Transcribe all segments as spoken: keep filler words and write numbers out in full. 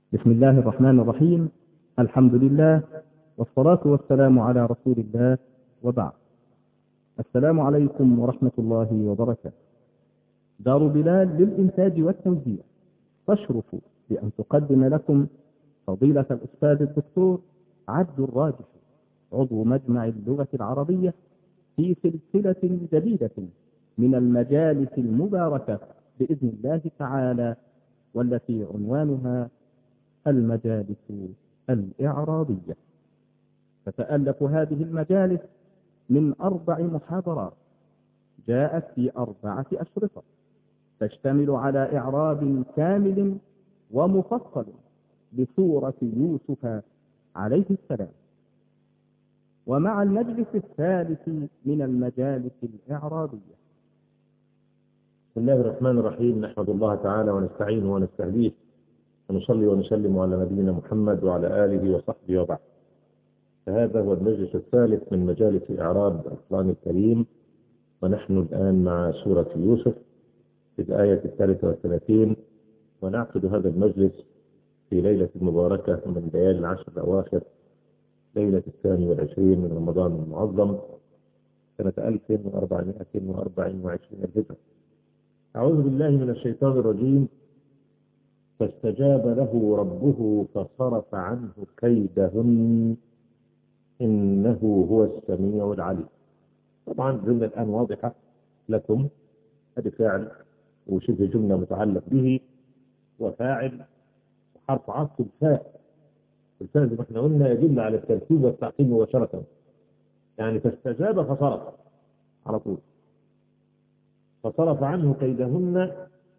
بسم الله الرحمن الرحيم. الحمد لله والصلاة والسلام على رسول الله، وبعد. السلام عليكم ورحمة الله وبركاته. دار بلال للإنتاج والتوزيع تشرف بأن تقدم لكم فضيلة الأستاذ الدكتور عبد الراجح، عضو مجمع اللغة العربية، في سلسلة جديدة من المجالس المباركة بإذن الله تعالى، والتي عنوانها المجالس الإعرابية. تتألف هذه المجالس من أربع محاضرات جاءت في أربعة أشرطة، تشتمل على إعراب كامل ومفصل لسورة يوسف عليه السلام. ومع المجلس الثالث من المجالس الإعرابية. بسم الله الرحمن الرحيم. نحمد الله تعالى ونستعينه ونستهديه ونصلي ونسلم على نبينا محمد وعلى آله وصحبه وبعد. فهذا هو المجلس الثالث من مجالس إعراب القرآن الكريم، ونحن الآن مع سورة يوسف في الآية الثالثة والثلاثين، ونعقد هذا المجلس في ليلة مباركة من ليالي العشر الأواخر، ليلة الثاني والعشرين من رمضان المعظم سنة ألف وأربعمائة وأربع وعشرين الهجرة. أعوذ بالله من الشيطان الرجيم. فاستجاب له ربه فصرف عنه كيدهن إنه هو السميع العليم. طبعا الجملة الآن واضحة لكم، هذه فاعل وشبه جملة متعلق به وفاعل وحرف عطف الفاء. الفاء زي ما احنا قلنا يدل على الترتيب والتعقيب مباشرة، يعني فاستجاب فصرف على طول. فصرف عنه كيدهن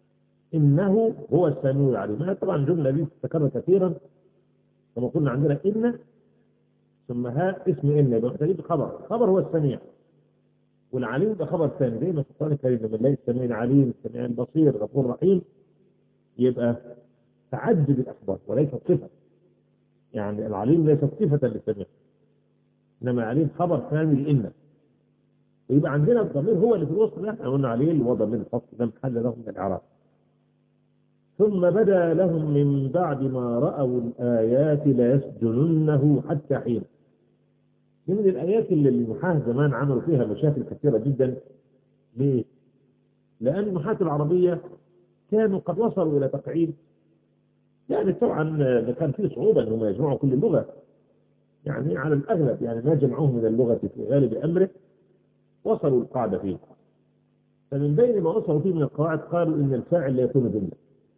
إنه هو السميع العليم. طبعا الجملة دي تتكرر كثيرا، كما قلنا عندنا إن ثم ها اسم إن يبقى محتاجين خبر، خبر هو السميع، والعليم ده خبر ثاني. زي ما في القرآن الكريم من الله السميع العليم السميع البصير الغفور الرحيم، يبقى تعدد الأخبار وليس صفة. يعني العليم ليست صفة للسميع، إنما العليم خبر ثاني لإن. ويبقى عندنا الضمير هو اللي في الوسط ده، احنا قلنا عليه اللي هو ضمير الفصل ده محل له من الإعراب. ثم بدا لهم من بعد ما رأوا الآيات ليسجننه حتى حين. دي من الآيات اللي النحاة زمان عملوا فيها مشاكل كثيرة جدا. ليه؟ لأن النحاة العربية كانوا قد وصلوا إلى تقعيد، يعني طبعا كان في صعوبة أنهم يجمعوا كل اللغة، يعني على الأغلب يعني ما جمعوه من اللغة في غالب أمره وصلوا القاعدة فيه. فمن بين ما وصلوا فيه من القواعد قالوا إن الفاعل لا يكون جملة،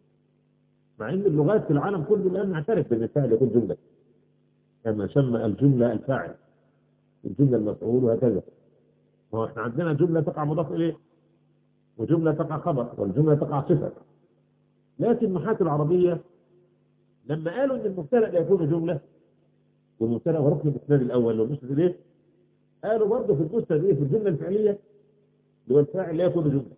مع ان اللغات في العالم كله الان نعترف بان الفاعل يكون جمله، كما سمى الجمله الفاعل، الجمله المفعول وهكذا. ما احنا عندنا جمله تقع مضاف اليه، وجمله تقع خبر، والجمله تقع صفه. لكن النحاة العربيه لما قالوا ان المبتدا لا يكون جمله، والمبتدا هو ركن الاسناد الاول والمسند اليه، قالوا برضه في المسند ايه في الجمله الفعليه اللي هو الفاعل لا يكون جمله.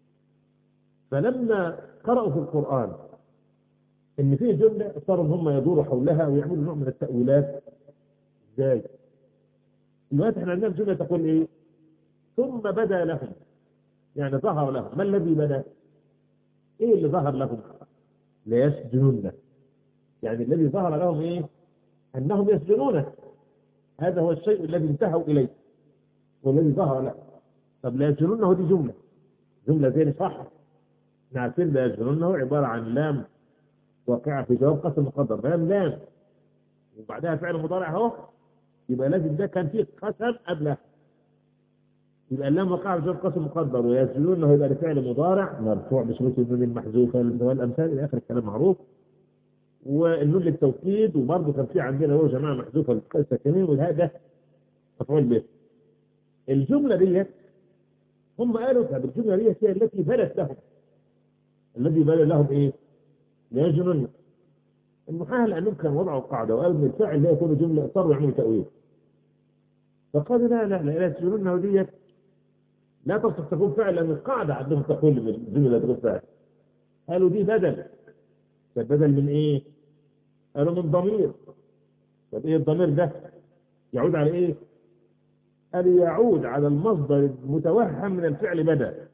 فلما قرأوا في القرآن ان في جمله اضطروا ان هم يدوروا حولها ويعملوا نوع من التاويلات. ازاي؟ دلوقتي احنا عندنا جمله تقول ايه؟ ثم بدا لهم، يعني ظهر لهم. ما الذي بدا؟ ايه اللي ظهر لهم؟ ليسجنونه، يعني الذي ظهر لهم ايه؟ انهم يسجنونه. هذا هو الشيء الذي انتهوا اليه والذي ظهر لهم. طب لا يسجنونه دي جمله جمله زي صح؟ احنا عارفين لا يسجنونه عباره عن لام واقعة في جواب قسم مقدر، فلام لام وبعدها فعل مضارع اهو، يبقى لازم ده كان فيه قسم قبله، يبقى اللام واقعة في جواب قسم مقدر، ويسجنونه يبقى لفعل مضارع مرفوع بثبوت النون المحذوفة والأمثال إلى آخر الكلام معروف، والنون للتوكيد، وبرضه كان في عندنا هو جماعة محذوفة للتقاء الساكنين، وهذا مفعول به. الجملة ديت هم قالوا طب الجملة ديت هي التي بدت لهم، الذي بدا لهم ايه؟ ليسجنونه. النحاة لأنهم كانوا وضعوا القاعدة وقالوا إن الفاعل لا يكون جملة، اضطروا يعملوا تأويل. فقالوا لا لا لا لا تسجنونها ديت لا تصح تكون فاعل، لأن القاعدة عندهم تقول من الجملة تكون فاعل. قالوا دي بدل. فبدل من إيه؟ قالوا من ضمير. طب إيه الضمير ده؟ يعود على إيه؟ قالوا يعود على المصدر المتوهم من الفعل بدا.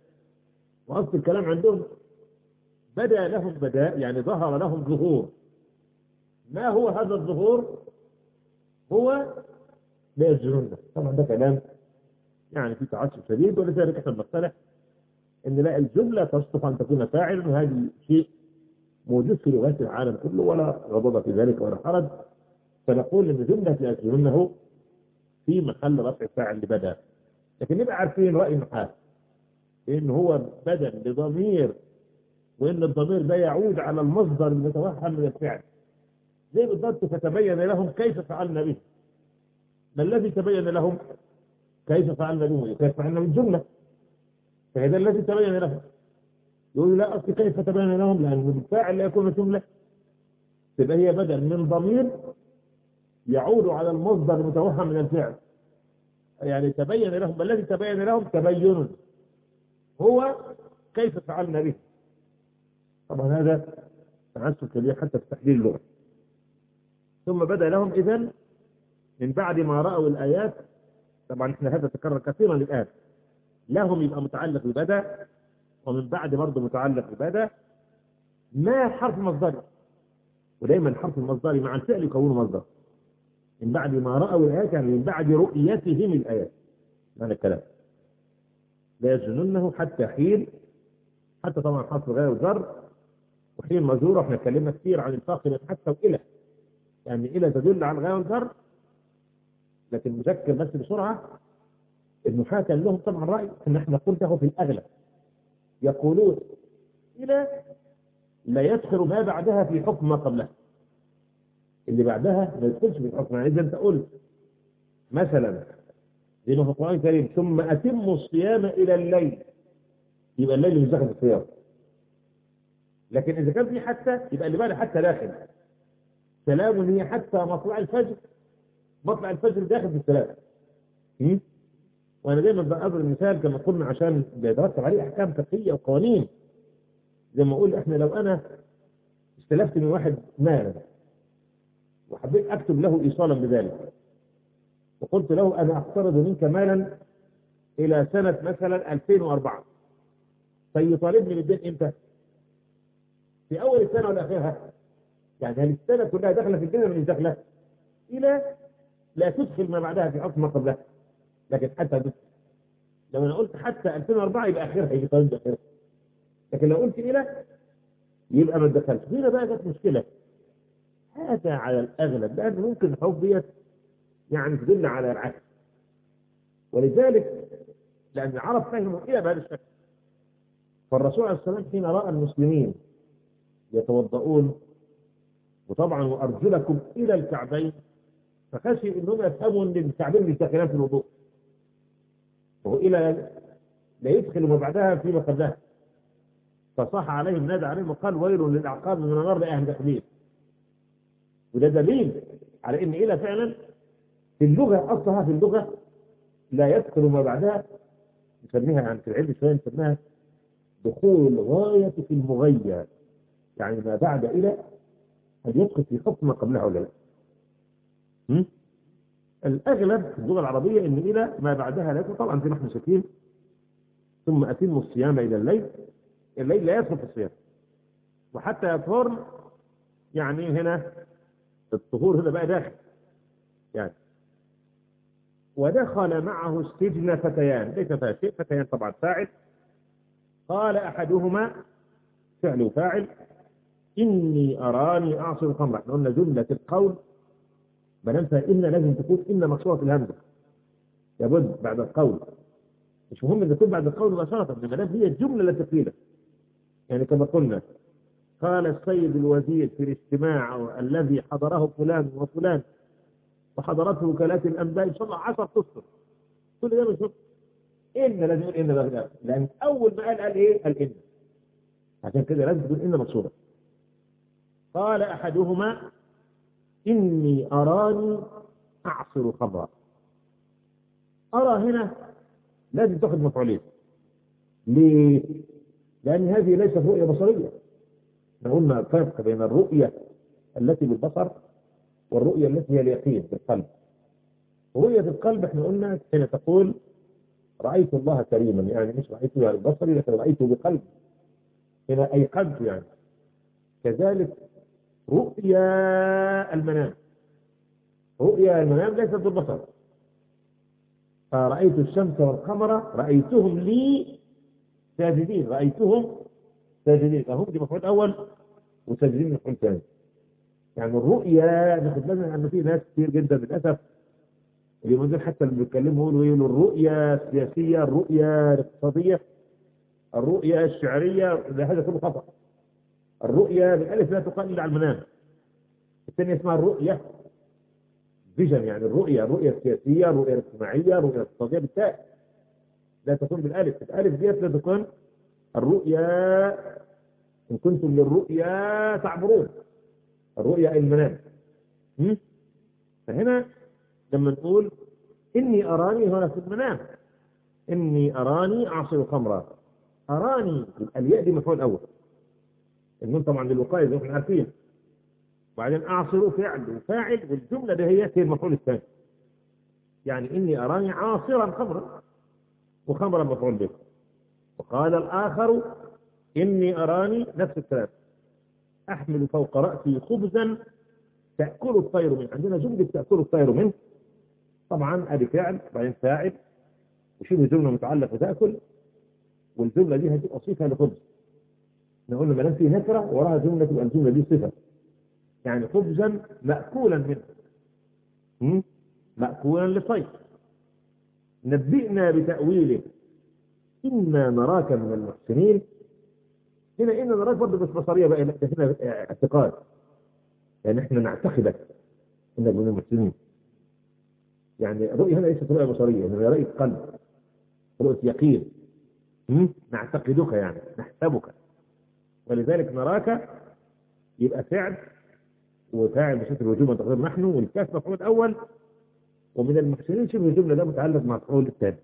وأصل الكلام عندهم بدا لهم بداء، يعني ظهر لهم ظهور. ما هو هذا الظهور؟ هو لا يسجنونه. طبعا ده كلام يعني في تعسف شديد، ولذلك احنا بنقترح ان لا الجمله تصلح ان تكون فاعل، وهذا شيء موجود في لغات العالم كله ولا غضب في ذلك ولا حرج. فنقول ان جمله لا يسجنونه في محل رفع فاعل لبدا، لكن نبقى عارفين راي النحاة ان هو بدل لضمير، وان الضمير ده يعود على المصدر المتوهم من الفعل. زي بالضبط فتبين لهم كيف فعلنا به. ما الذي تبين لهم؟ كيف فعلنا به؟ كيف فعلنا بالجمله، فهذا الذي تبين لهم. يقول لا اصل كيف تبين لهم؟ لان الفاعل لا يكون جمله، تبقى هي بدل من ضمير يعود على المصدر المتوهم من الفعل. يعني تبين لهم، ما الذي تبين لهم؟ تبين هو كيف فعلنا به. طبعا هذا تعسف كبير حتى في تحليل اللغه. ثم بدا لهم اذن من بعد ما راوا الايات. طبعا احنا هذا تكرر كثيرا الان. لهم يبقى متعلق ببدا، ومن بعد برضه متعلق ببدا. ما حرف مصدري، ودايما الحرف المصدري مع الفعل يكون مصدر. من بعد ما راوا الايات يعني من بعد رؤيتهم الايات. هذا الكلام لا يسجنونه حتى حين. حتى طبعا حرف غير وجر، وحين مجرور. احنا اتكلمنا كثير عن الفرق بين حتى والى، يعني الى تدل على الغير والجر. لكن نذكر بس بسرعه انه كان لهم طبعا راي ان احنا قلته في الاغلب يقولون الى لا يدخل ما بعدها في حكم ما قبلها. اللي بعدها ما يدخلش في الحكم. يعني اذا انت قلت مثلا زي ما في القران الكريم ثم اتموا الصيام الى الليل، يبقى الليل مش داخل في الصيام. لكن اذا كان في حتى يبقى اللي بعد حتى داخل. سلام هي حتى مطلع الفجر. مطلع الفجر داخل في السلام. وانا دايما بضرب مثال كما قلنا عشان بيترتب عليه احكام فقهيه وقوانين. زي ما اقول احنا لو انا استلفت من واحد مالا وحبيت اكتب له ايصالا بذلك، وقلت له انا اقترض منك مالا الى سنه مثلا ألفين وأربعة، فيطالبني بالدين امتى؟ في اول السنه ولا اخرها؟ يعني هل السنه كلها داخله في الدين ولا مش داخله؟ الى لا تدخل ما بعدها في حكم ما قبلها. لكن حتى دخل. لو انا قلت حتى ألفين وأربعة يبقى اخرها، يجي طالب اخرها. لكن لو قلت الى يبقى ما دخلش. هنا بقى جت مشكله. هذا على الاغلب، لان ممكن الحروف ديت يعني تدل على العكس. ولذلك لان العرب فهموا الى بهذا الشكل. فالرسول عليه الصلاه والسلام حين راى المسلمين يتوضؤون وطبعا وارجلكم الى الكعبين، فخشي انهم يفهموا ان الكعبين مش داخلين في الوضوء، وهو الى لا يدخل ما بعدها فيما قبلها. فصح عليهم نادى عليهم وقال ويل للاعقاب من النار لاهل داخلين. وده دليل على ان الى فعلا في اللغه اصلها في اللغه لا يدخل ما بعدها. نسميها يعني في العلم شويه نسميها دخول الغايه في المغير. يعني ما بعد الى هل يدخل في حكم ما قبلها ولا لا؟ م? الاغلب في اللغه العربيه ان الى ما بعدها لا. طبعا زي ما احنا شايفين ثم اتموا الصيام الى الليل. الليل لا يدخل في الصيام. وحتى يطهرن يعني هنا الطهور هنا بقى داخل يعني. ودخل معه السجن فتيان. ليس فيها شيء. فتيان طبعا فاعل. قال احدهما فعل وفاعل اني اراني اعصر الخمر. احنا قلنا جمله القول ما دام فيها ان لازم تكون ان مكسوره في الهمزه. لابد بعد القول. مش مهم ان تكون بعد القول مباشره، ما دام هي الجمله التي قيلت. يعني كما قلنا قال السيد الوزير في الاجتماع الذي حضره فلان وفلان وحضرته وكالات الانباء ان شاء الله عشر تصفر. كل ده مش ان لازم يقول ان ده في الاخر، لان اول ما قال قال ايه؟ قال ان. عشان كده لازم تكون ان مكسوره. قال احدهما اني اراني اعصر خمرا. ارى هنا لازم تاخذ مفعولين. ليه؟ لان هذه ليست رؤيه بصريه. احنا قلنا الفرق بين الرؤيه التي بالبصر والرؤيه التي هي اليقين بالقلب. رؤيه القلب احنا قلنا حين تقول رايت الله كريما، يعني مش رايته ببصري لكن رايته بقلبي. هنا ايقنت يعني. كذلك رؤيه رؤيا المنام. رؤيا المنام ليست بالبصر. فرأيت الشمس والقمر رأيتهم لي ساجدين، رأيتهم ساجدين، فهم دي مفعول أول وساجدين مفعول ثاني. يعني الرؤيا ناخد بالنا أن في ناس كتير جدا للأسف اليومين دول حتى اللي بيتكلموا يقولوا يقولوا الرؤيا السياسية، الرؤيا الاقتصادية، الرؤيا الشعرية، هذا كله خطأ. الرؤيا بالألف لا تقال إلا على المنام. الثانية اسمها الرؤية فيجن، يعني الرؤية الرؤية السياسية، الرؤية الاجتماعية، الرؤية الاقتصادية بالتاء، لا تكون بالألف. الألف ديت لا تكون الرؤيا إن كنتم للرؤيا تعبرون، الرؤيا المنام. فهنا لما نقول إني أراني هنا في المنام، إني أراني أعصر خمرا، أراني الياء دي مفعول أول، النون طبعا للوقاية زي ما احنا عارفين، وبعدين أعصر فعل وفاعل، والجملة ده هي هي المفعول الثاني. يعني إني أراني عاصرا خمرا، وخمرا مفعول به. وقال الآخر إني أراني نفس الكلام، أحمل فوق رأسي خبزا تأكل الطير منه. عندنا جملة تأكل الطير منه، طبعا أدي فعل بعدين فاعل وشبه جملة متعلقة بتأكل، والجملة دي هتبقى صفة لخبز. نقول لما دام في نكرة وراها جملة تبقى الجملة دي صفة، يعني خبزا مأكولا منه، مأكولا للطير. نبئنا بتأويله إنا نراك من المحسنين. هنا إنا نراك برضه مش بصرية بقى، لا هنا اعتقاد، يعني احنا نعتقدك انك من المحسنين. يعني الرؤية هنا ليست رؤية بصرية، هي رؤية قلب، رؤية يقين. نعتقدك يعني نحسبك، ولذلك نراك يبقى فعل وفاعل بصفة الوجوب وتقدير نحن، والكاف مفعول أول، ومن المحسنين شبه الجملة ده متعلق مع مفعول الثاني.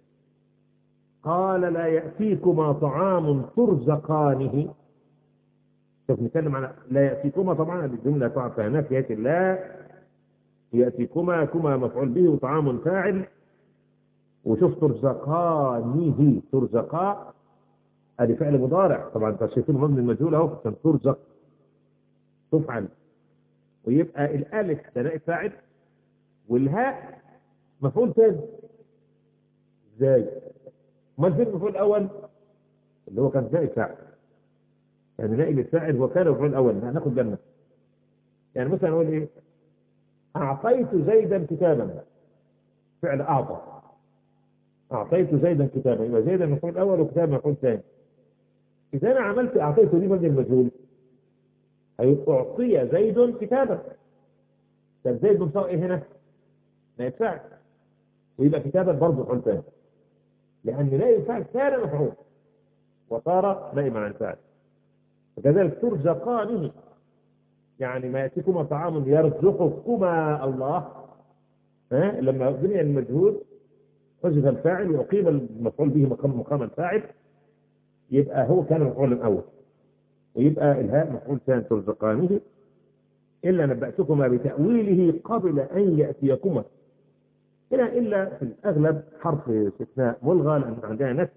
قال لا يأتيكما طعام ترزقانه. شوف نتكلم عن لا يأتيكما، طبعا الجملة طبعا فهناك يأتي لا يأتيكما، كما مفعول به وطعام فاعل، وشوف ترزقانه، ترزقا ادي فعل مضارع، طبعا انت شايفين مبني المجهول اهو، عشان ترزق تفعل، ويبقى الالف ده نائب فاعل والهاء مفعول ثاني. ازاي؟ امال فين المفعول الاول اللي هو كان نائب فاعل؟ يعني نائب الفاعل هو كان المفعول الاول، هناخد بالنا. يعني مثلا نقول ايه؟ اعطيت زيدا كتابا، فعل اعطى، اعطيت زيدا كتابا، يبقى زيدا مفعول اول وكتاب مفعول ثاني. اذا انا عملت اعطيته دي مبني المجهول، هيبقى اعطي زيد كتابا. طب زيد بنصار ايه هنا؟ نائب فاعل، ويبقى كتابا برضه مفعول ثاني، لان نائب فاعل كان مفعول وصار نائبا عن فاعل. وكذلك ترزقانه، يعني ما ياتيكما طعام يرزقكما الله، ها لما بني المجهول حذف الفاعل وأقيم المفعول به مقام مقام الفاعل، يبقى هو كان مفعولا أول، ويبقى الهاء مفعول ثاني ترزقانه. إلا نبأتكما بتأويله قبل أن يأتيكما. هنا إلا في الأغلب حرف استثناء ملغى، لأن عندنا نفي،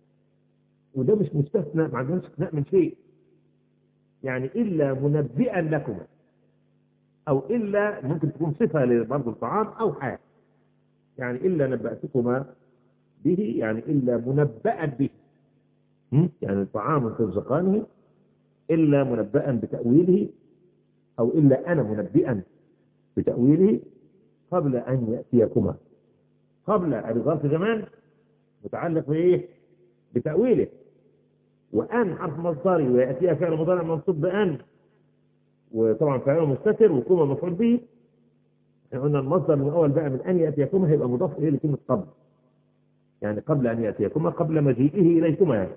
وده مش مستثنى، ما عندنا استثناء من شيء. يعني إلا منبئا لكما، أو إلا ممكن تكون صفة لبرضه الطعام أو حال. يعني إلا نبأتكما به، يعني إلا منبئا به، يعني الطعام ترزقانه إلا منبئا بتأويله، أو إلا أنا منبئا بتأويله قبل أن يأتيكما. قبل ظرف زمان متعلق بإيه؟ بتأويله. وأن حرف مصدري ويأتيها فعل مضارع منصوب بأن، وطبعا فعله مستتر، وكما مفعول به. احنا قلنا المصدر من أول بقى من أن يأتيكما هيبقى مضاف إليه لكلمة قبل، يعني قبل أن يأتيكما، قبل مجيئه إليكما. يعني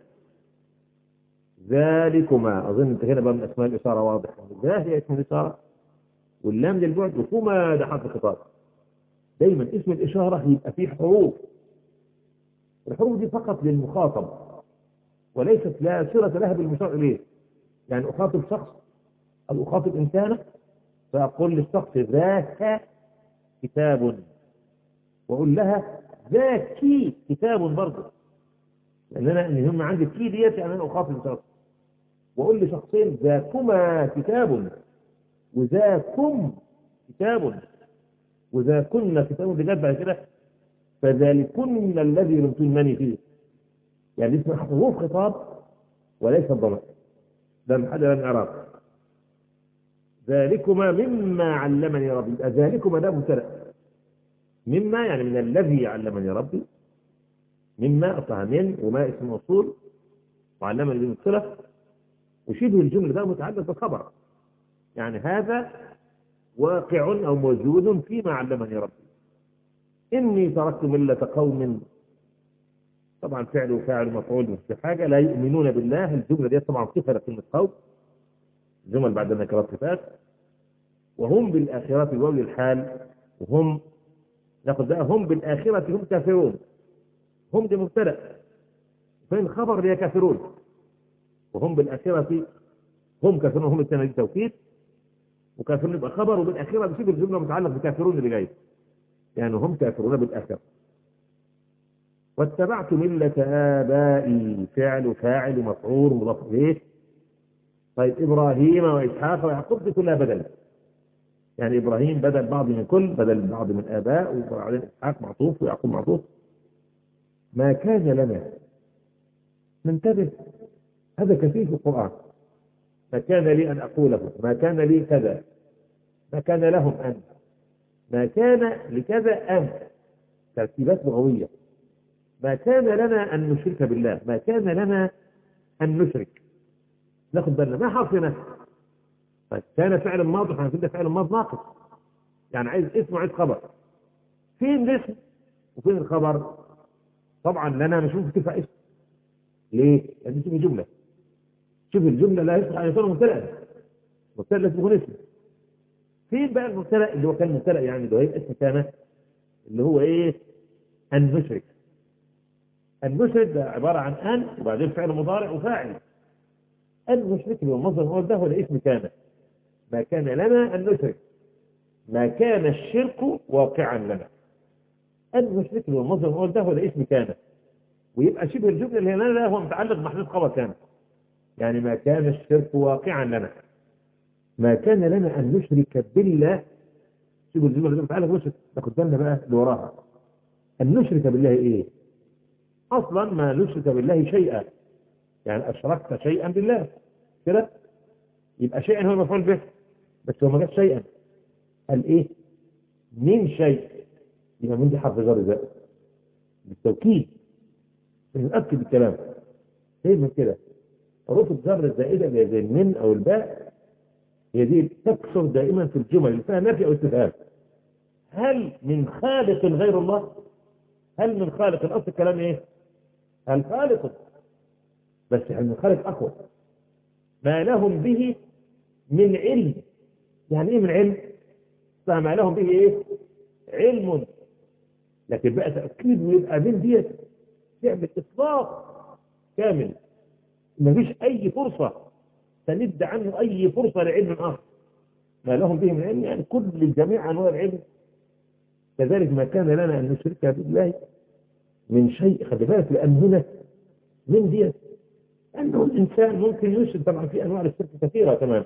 ذلكما، أظن أنت هنا بقى من أسماء الإشارة واضح، ذا هي اسم الإشارة، واللام للبعد، وكما ده حرف خطاب. دايما اسم الإشارة يبقى فيه حروف، الحروف دي فقط للمخاطب، وليست لا صلة لها بالمشار إليه. يعني أخاطب شخص أو أخاطب إنسانة، فأقول للشخص ذاك كتاب، وأقول لها ذاكي كتاب برضه، لأن أنا إن هم عندي كي ديت، يعني أنا أخاطب شخص، وأقول لشخصين ذاكما كتاب وذاكم كتاب، وذا كنا كتاب اللي جت بعد كده فذلكن الذي لمتنني فيه، يعني اسمها حروف خطاب وليس الضمائر، ده من حاجه لم اعرف. ذلكما مما علمني ربي، ذلكما ده مبتدا، مما يعني من الذي علمني ربي، مما اصلها من وما اسم موصول وعلمني بالصله، وشبه الجمله ده متعلق بالخبر، يعني هذا واقع او موجود فيما علمني ربي. اني تركت مله قوم، طبعا فعل وفاعل مفعول في حاجه، لا يؤمنون بالله. الجمله دي طبعا صفه لكلمه قوم، جمل بعد النكرات صفات، وهم بالاخره الواو للحال، وهم ناخذ بقى هم بالاخره هم كافرون، هم دي مبتدا، فين الخبر اللي هي كافرون، وهم بالاخره هم كافرون، هم الثانيه دي توكيد، وكافرون يبقى خبر، وبالاخره بيصيب الجمله متعلق بكافرون اللي جاي، يعني هم كافرون بالاخره. واتبعت ملة آبائي، فعل وفاعل ومفعول ومضاف إليه. طيب إبراهيم وإسحاق ويعقوب دي كلها بدل، يعني إبراهيم بدل بعض من كل، بدل بعض من آباء، وبعدين إسحاق معطوف ويعقوب معطوف. ما كان لنا، ننتبه، هذا كثير في القرآن. ما كان لي أن أقوله، ما كان لي كذا، ما كان لهم أن، ما كان لكذا أن، ترتيبات لغوية. ما كان لنا أن نشرك بالله، ما كان لنا أن نشرك، ناخد بالنا ما حرف نفس. طيب كان فعل ماضي، احنا كده فعل ماضي ناقص، يعني عايز اسم وعايز خبر. فين الاسم وفين الخبر؟ طبعا لنا نشوف كيف اسم. ليه؟ لأن شوف الجملة، شوف الجملة لا يصح أن يكون مبتدأ، مبتدأ لازم يكون اسم. فين بقى المبتدأ اللي هو كان مبتدأ، يعني اللي هو ايه اسم كان، اللي هو ايه؟ أن نشرك. أن نشرك ده عبارة عن أن وبعدين فعل مضارع وفاعل. أن نشرك بالمصدر هو ده، ولا اسم كان. ما كان لنا أن نشرك، ما كان الشرك واقعا لنا. أن نشرك بالمصدر هو ده، ولا اسم كان، ويبقى شبه الجملة اللي هنا هو متعلق بمحذوف خبر كان، يعني ما كان الشرك واقعا لنا. ما كان لنا أن نشرك بالله، شبه الجملة اللي متعلق بمشرك. ناخد بالنا بقى اللي وراها، أن نشرك بالله إيه؟ أصلا ما نشرك بالله شيئا، يعني أشركت شيئا بالله كده، يبقى شيئا هو مفعول به، بس هو ما جاش شيئا، قال إيه؟ من شيء، يبقى من دي حرف جر زائد بالتوكيد، نتأكد الكلام. كيف من كده؟ حروف الجر الزائدة اللي زي المن أو الباء هي دي تكثر دائما في الجمل اللي فيها نفي أو استفهام. هل من خالق غير الله؟ هل من خالق؟ الأصل الكلام إيه؟ هل خالق، بس من خالق أقوى. ما لهم به من علم، يعني إيه من علم؟ فما لهم به إيه؟ علم. لكن بقى تأكيد ويبقى من ديت تعمل إطلاق كامل، ما فيش أي فرصة تند عنه أي فرصة لعلم آخر. ما لهم به من علم يعني كل جميع أنواع العلم. كذلك ما كان لنا أن نشرك بالله من شيء. خلي بالك، لأن هنا من ديت أنه الإنسان ممكن يشرك، طبعا في أنواع الشرك كثيرة تمام.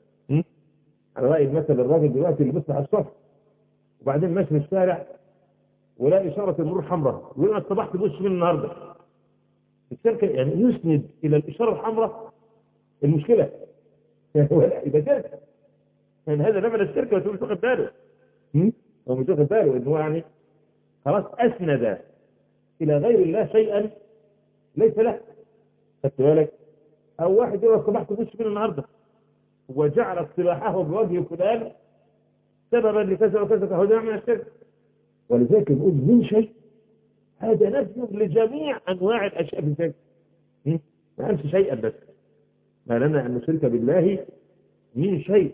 على رأي المثل الراجل دلوقتي اللي بيصلح الصف وبعدين ماشي في الشارع ولا إشارة المرور حمراء، ويقول أنا صبحت بوش من النهارده. الشركة يعني يسند إلى الإشارة الحمراء المشكلة يبقى شركة، يعني هذا نفع الشركة وتقول مش واخد باله. هو مش واخد باله إن هو يعني خلاص أسند إلى غير الله شيئا ليس له. خدت بالك؟ أو واحد يقول صبحت بوش من النهارده وجعل اصطلاحه بوجه فلان سببا لكذا وكذا، فهو ده من الشرك. ولذلك نقول من شيء، هذا نفي لجميع انواع الاشياء في الشرك. ما قالش شيئا بس، ما لنا ان نشرك بالله من شيء.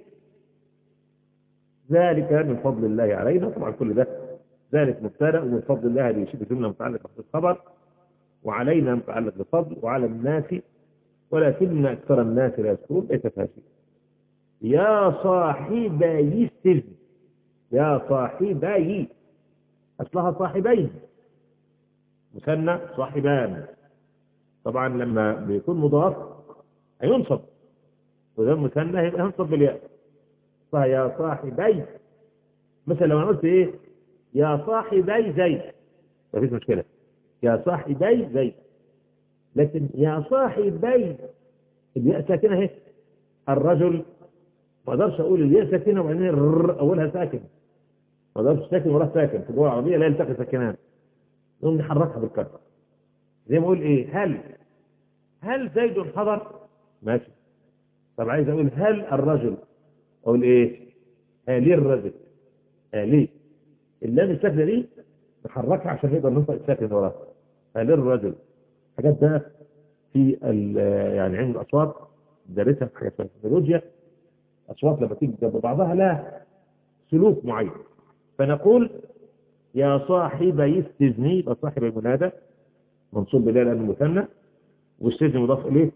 ذلك من فضل الله علينا. طبعا كل ده ذلك مبتدا، ومن فضل الله هذه شبه جمله متعلقه بالخبر، وعلينا متعلق بالفضل، وعلى الناس ولكن اكثر الناس لا يشكرون. ليس فيها شيء. يا صاحبي السجن، يا صاحبي أصلها صاحبين مثنى صاحبان، طبعا لما بيكون مضاف هينصب، وده مثنى هيبقى ينصب بالياء. أصلها يا صاحبي. مثلا لو أنا قلت إيه يا صاحبي زيد مفيش مشكلة، يا صاحبي زيد. لكن يا صاحبي الياء ساكنة اهي، الرجل ما اقدرش اقول الياء ساكنة وبعدين الر اولها ساكن، ما اقدرش ساكن ولا ساكن في اللغة العربية لا يلتقي ساكنان، نقوم نحركها بالكسر. زي ما اقول ايه هل هل زيد حضر ماشي. طب عايز اقول هل الرجل اقول ايه هالي الرجل، هالي اللام الساكنة دي نحركها عشان نقدر ننطق الساكن وراها، هالي الرجل. حاجات بقى في يعني علم الاصوات دارسها في حاجه اسمها الفونولوجيا، اصوات لما تيجي جنب بعضها لها سلوك معين. فنقول يا صاحبي السجن، يبقى صاحب المنادى منصوب بلا لانه مثنى والسجن مضاف اليه.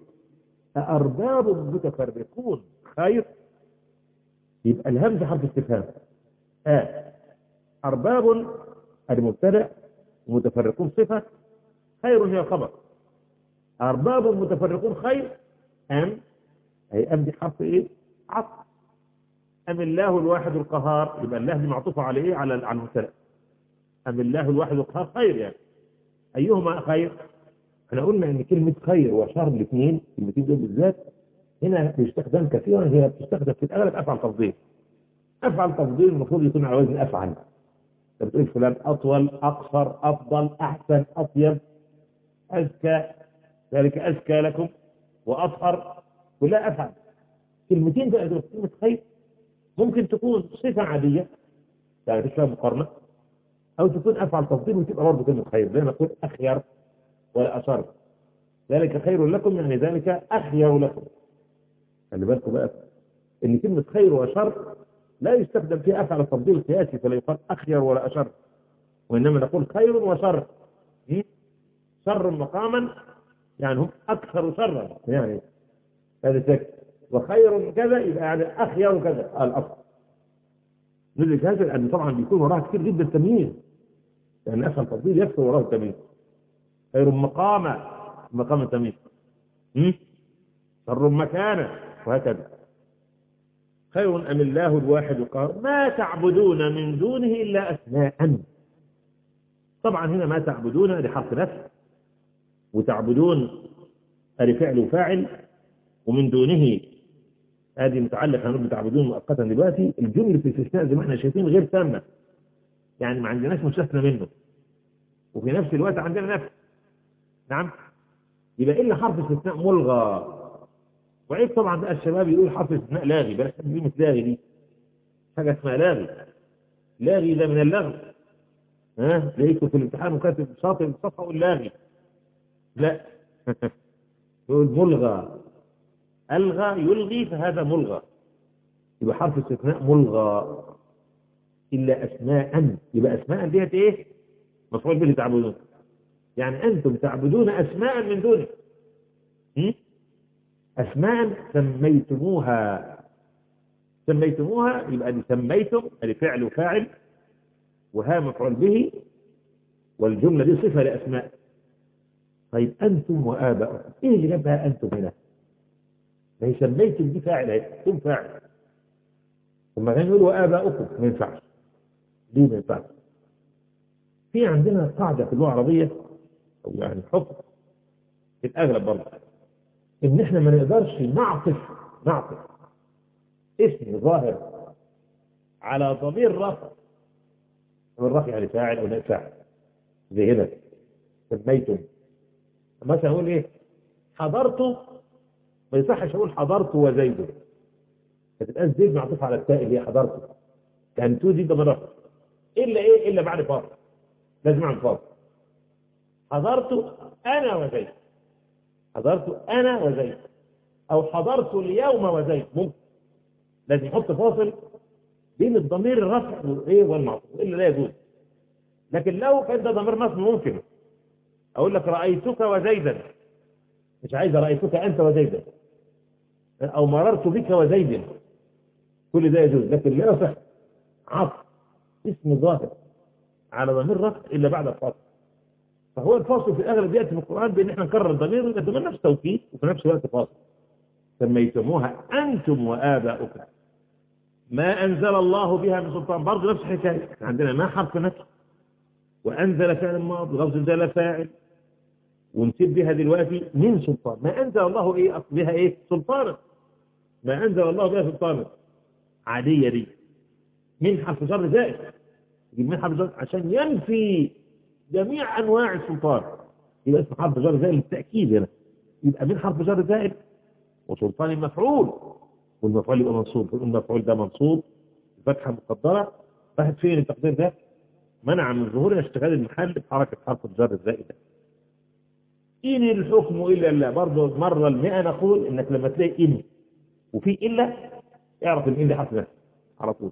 أأرباب متفرقون خير، يبقى الهمزه حرف استفهام. آه. أرباب المبتدأ ومتفرقون صفه، خير هي الخبر. أرباب متفرقون خير، أم هي أم دي حرف إيه؟ عطف. أم الله الواحد القهار، يبقى الله دي معطوفة على إيه؟ على على المبتدأ. أم الله الواحد القهار خير، يعني أيهما خير؟ احنا قلنا إن كلمة خير وشر الاثنين كلمتين دول بالذات هنا بيستخدم كثيرا، هي بتستخدم في الأغلب أفعل تفضيل. أفعل تفضيل المفروض يكون على وزن أفعل. أنت بتقول فلان أطول، أقصر، أفضل، أحسن، أطيب، أزكى، ذلك أزكى لكم، وأطهر، كلها أفعل. كلمتين بقى دول كلمة خير ممكن تكون صفة عادية يعني مفيش فيها مقارنة، أو تكون أفعل تفضيل وتبقى برضه كلمة خير، زي ما نقول أخير ولا أشر. ذلك خير لكم يعني ذلك أخير لكم. خلي بالكم بقى إن كلمة خير وشر لا يستخدم فيها أفعل التفضيل القياسي، فلا يقال أخير ولا أشر، وإنما نقول خير وشر. شر مقاما يعني هم أكثر شرا، يعني هذا شكل، وخير كذا يبقى يعني أخير كذا الأصل. ندرك هذا لأن طبعا بيكون وراها كثير جدا تمييز، لأن أفعل تفضيل يكثر وراه التمييز. خير مقاما مقام التمييز، شر مكانه، وهكذا. خير أم الله الواحد القهار ما تعبدون من دونه إلا أسماء. طبعا هنا ما تعبدون لحرف نفس، وتعبدون لفعل وفاعل، ومن دونه هذه متعلقة هنقول بتعبدون مؤقتا دلوقتي. الجملة في الاستثناء زي ما احنا شايفين غير تامة، يعني ما عندناش مستثنى منه، وفي نفس الوقت عندنا نفس. نعم، يبقى إلا حرف استثناء ملغى. وعيب طبعا بقى الشباب يقول حرف استثناء لاغي، بس كلمة لاغي دي حاجة اسمها لاغي. لاغي ده من اللغو. ها لقيته في الامتحان وكاتب شاطئ الصفحة يقول لاغي، لا يقول ملغى. ألغى يلغي فهذا ملغى، يبقى حرف استثناء ملغى. إلا أسماء، يبقى أسماء ديت إيه؟ مفعول به تعبدون، يعني أنتم تعبدون أسماء من دونه. أسماء سميتموها، سميتموها يبقى دي سميتم ادي فعل وفاعل، وها مفعول به، والجملة دي صفة لأسماء. طيب أنتم وآباؤكم، إيه اللي جابها أنتم هنا؟ ما هي سميتم دي فاعل اهي، ثم فاعل، ثم كان يقول وآباؤكم ما ينفعش. ليه ما ينفعش؟ في عندنا قاعدة في اللغة العربية أو يعني حكم في الأغلب برضه، إن إحنا ما نقدرش نعطف نعطف اسم ظاهر على ضمير رفع، ضمير رفع يعني فاعل أو نائب فاعل. زي هنا سميتم، مثلا أقول إيه؟ حضرت، ما يصحش أقول حضرت وزيد، ما تبقاش زيد معطوف على التاء اللي هي حضرت، كان تو دي ضمير رفع، إلا إيه؟ إلا بعد فاصل، لازم أعمل فاصل. حضرت أنا وزيد، حضرت أنا وزيد، أو حضرت اليوم وزيد، ممكن لازم يحط فاصل بين الضمير الرفع والايه والمعطوف، الا لا يجوز. لكن لو كان ده ضمير نصب ممكن اقول لك رايتك وزيدا، مش عايز رايتك انت وزيدا، او مررت بك وزيد، كل ده يجوز. لكن لا يصح عطف اسم ظاهر على ضمير رفع الا بعد الفاصل. فهو الفاصل في الاغلب ياتي في القران بان احنا نكرر الضمير يبقى ضمير نفس توكيد وفي نفس الوقت فاصل. سميتموها انتم واباؤكم، ما أنزل الله بها من سلطان، برضه نفس الحكاية. عندنا ما حرف نفي، وأنزل فعل ماضي، لفظ أنزل فاعل، ونسيب بها دلوقتي من سلطان. ما أنزل الله إيه أصل بها إيه؟ سلطانا. ما أنزل الله بها سلطانا عادية دي من حرف جر زائد، يجيب من حرف جر عشان ينفي جميع أنواع السلطان، يبقى اسم حرف جر زائد للتأكيد هنا. يبقى من حرف جر زائد وسلطان المفعول، والمفعول يبقى منصوب، المفعول ده منصوب فتحة مقدرة. راحت فين التقدير ده؟ منع من ظهور اشتغال المحل بحركة حرف الجر الزائد ده. إن الحكم إلا الله، برضه مرة المئة نقول إنك لما تلاقي إن وفي إلا اعرف إن إن دي حرف نفي على طول.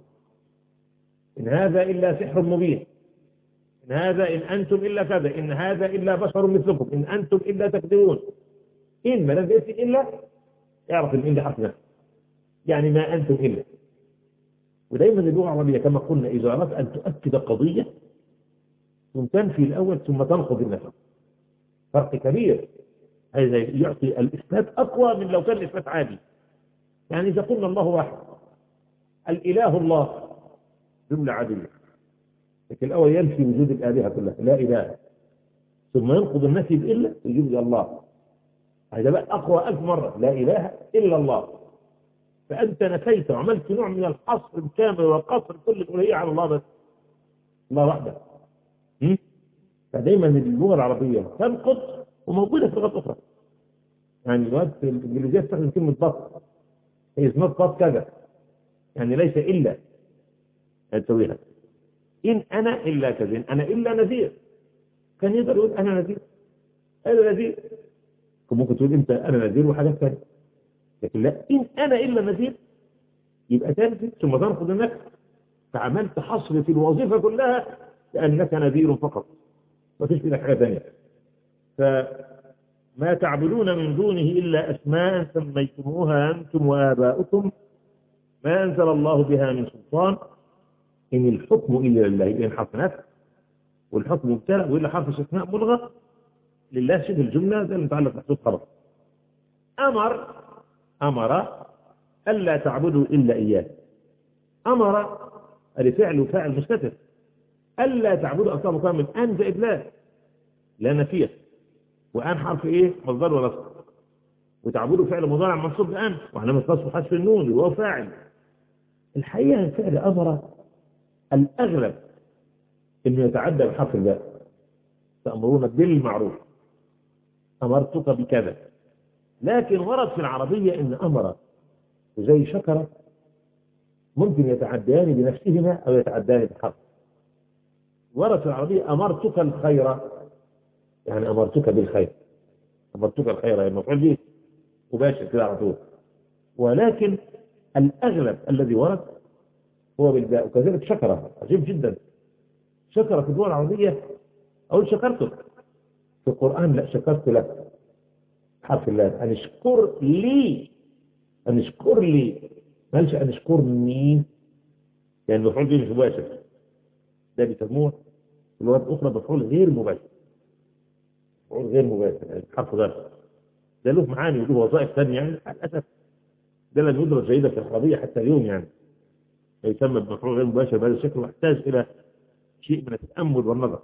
إن هذا إلا سحر مبين، إن هذا إن أنتم إلا كذا، إن هذا إلا بشر مثلكم، إن أنتم إلا تكذبون. إن ما لم يأتي إلا اعرف إن إن دي حرف نفي، يعني ما أنتم إلا. ودايما اللغة العربية كما قلنا إذا أردت أن تؤكد قضية ثم تنفي الأول ثم تنقض النفي، فرق كبير. هذا يعطي الإثبات أقوى من لو كان الإثبات عادي. يعني إذا قلنا الله واحد، الإله الله جملة عادية، لكن الأول ينفي وجود الآلهة كلها لا إله، ثم ينقض النفي بإلا وجود الله. هذا بقى أقوى ألف مرة، لا إله إلا الله. فأنت نفيت وعملت نوع من الحصر الكامل والقصر كل الألوهية على الله بس، الله وحده. فدايما اللغة العربية تنقض، وموجودة في لغات أخرى. يعني اللغات الإنجليزية تستخدم كلمة بط، هي اسمها بط كذا، يعني ليس إلا تسويها. إن أنا إلا كذا، إن أنا إلا نذير، كان يقدر يقول أنا نذير، أنا نذير. ممكن تقول أنت أنا نذير وحاجات ثانية، لكن لا، إن أنا إلا نذير يبقى تنفي ثم تنقض النفي. فعملت حصر في الوظيفة كلها لأنك نذير فقط، ما فيش لك حاجة ثانية. فما تعبدون من دونه إلا أسماء سميتموها أنتم وآباؤكم ما أنزل الله بها من سلطان إن الحكم إلا لله. إن حرف نفي والحكم مبتدأ وإلا حرف استثناء ملغى لله شبه الجملة ده المتعلق بحدود خبر. أمر أمر ألا تعبدوا إلا إياه. أمر الفعل وفاعل مستتر، ألا تعبدوا أصلا مكان من أن زائد لا لا نفيه، وأن حرف إيه مصدر ونصب، وتعبدوا فعل مضارع منصوب بأن وعلامة نصب حذف النون وهو فاعل. الحقيقة الفعل أمر الأغلب إنه يتعدى بحرف الباء، تأمرون بالمعروف، أمرتك بكذا. لكن ورد في العربية إن أمر زي شكر ممكن يتعديان بنفسهما أو يتعديان بحرف. ورد في العربية أمرتك الخير، يعني أمرتك بالخير، أمرتك الخير يعني مفعول به مباشر كده على طول. ولكن الأغلب الذي ورد هو بالباء. وكذلك شكر عجيب جدا، شكر في اللغة العربية أقول شكرتك، في القرآن لا شكرت لك حرف اللام. أن اشكر لي، أن اشكر لي، ما قالش أن اشكرني، يعني مفعول به مش مباشر، ده بيسموه في اللغات الأخرى مفعول غير مباشر، مفعول غير مباشر يعني حرف غير. ده له معاني وله وظائف ثانية يعني للأسف ده لم يدرس جيدا في العربية حتى اليوم، يعني يسمى بمفعول غير مباشر بهذا الشكل، ويحتاج إلى شيء من التأمل والنظر.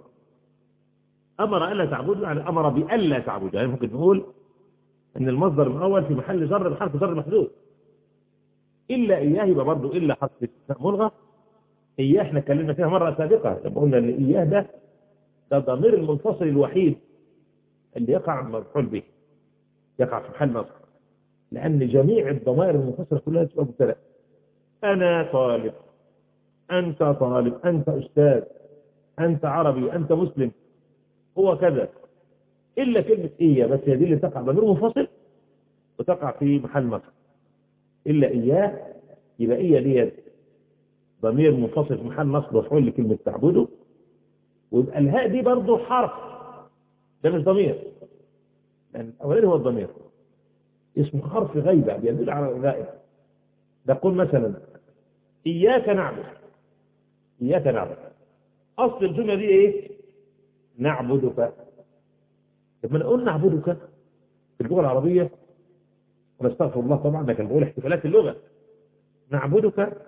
أمر ألا تعبدوا يعني أمر بألا تعبدوا، يعني ممكن نقول أن المصدر الأول في محل جر بحرف جر محذوف. إلا إياه يبقى برضه إلا حرف استثناء ملغى. إياه احنا اتكلمنا فيها مرة سابقة لما قلنا أن إياه ده ده ضمير المنفصل الوحيد اللي يقع مفعول به، يقع في محل نصب، لأن جميع الضمائر المنفصلة كلها تبقى مبتدأ. أنا طالب، أنت طالب، أنت أستاذ، أنت عربي، أنت مسلم، هو كذا، إلا كلمة إياه بس هي دي اللي تقع ضمير منفصل وتقع في محل نصب. إلا إياه يبقى إياه دي ضمير منفصل في محل نصب مفعول لكلمة تعبده، ويبقى الهاء دي برضه حرف، ده مش ضمير، لأن الأولاني هو الضمير اسمه حرف غيبة بيدل على الغائب. نقول مثلا إياك نعبد، إياك نعبد، أصل الجملة دي إيه؟ نعبدك. لما نقول نعبدك في اللغة العربية ونستغفر الله طبعا، لكن بقول احتفالات اللغة، نعبدك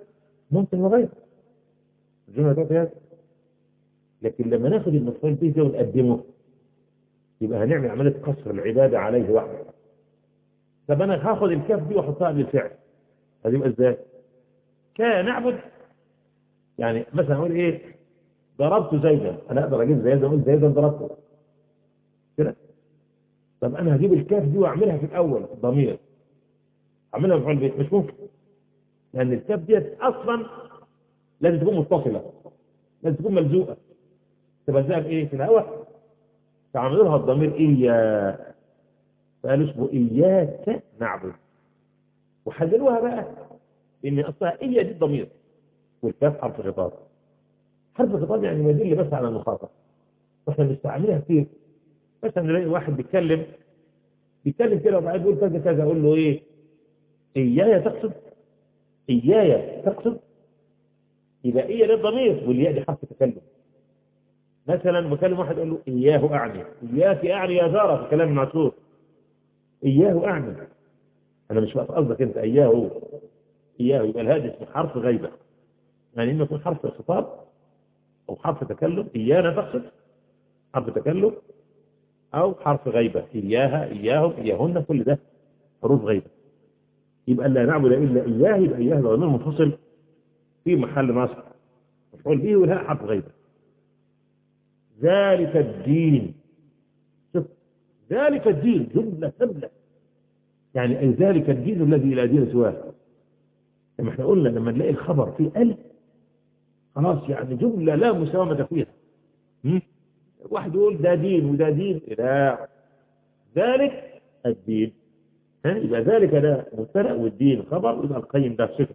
ممكن نغير الجملة ده فيها. لكن لما ناخد المفعول به ده ونقدمه يبقى هنعمل عملية قصر العبادة عليه وحده. طب أنا هاخد الكاف دي وأحطها قبل الفعل، هتبقى إزاي؟ كان نعبد، يعني مثلا أقول إيه؟ ضربت زيدا، أنا أقدر أجيب زيدا أقول زيدا ضربته كده. طب أنا هجيب الكاف دي وأعملها في الأول ضمير، أعملها مفعول به، مش ممكن، لأن الكاف دي أصلا لازم تكون متصلة، لازم تكون ملزوقة. تبقى زي إيه في الهواء؟ تعملوا لها الضمير إياه، فقالوا اسمه إياك نعبد، وحللوها بقى إن أصلها إيا دي الضمير والكاف حرف خطاب. حرف خطاب يعني ما يدل بس على المخاطب، واحنا بنستعملها كتير. مثلا نلاقي واحد بيتكلم بيتكلم كده وبعدين يقول كذا كذا، اقول له ايه؟ إياي تقصد؟ إياي تقصد؟ يبقى إيا ده الضمير والياء دي حرف تكلم. مثلا بكلم واحد اقول له إياه أعني، إياك أعني يا زارة، في كلام معصور إياه أعني، أنا مش فاهم قصدك أنت، إياه هو إياه، يبقى الهادي اسمه حرف غيبة، يعني إما يكون حرف خطاب أو حرف تكلم. إيانا تقصد حرف تكلم أو حرف غيبة، إياها إياهم إياهن، كل ده حروف غيبة. يبقى لا نعبد إلا إياه، يبقى إياه ضمير منفصل في محل نصب مفعول به والهاء حرف غيبة. ذلك الدين، شوف ذلك الدين جملة كاملة، يعني أي ذلك الدين الذي لا دين سواه. لما احنا قلنا لما نلاقي الخبر فيه ألف خلاص يعني جملة لا مساومة فيها. م? واحد يقول ده دين وده دين، لا ذلك الدين، ها يبقى ذلك ده مبتدأ والدين خبر، يبقى القيم ده صفة.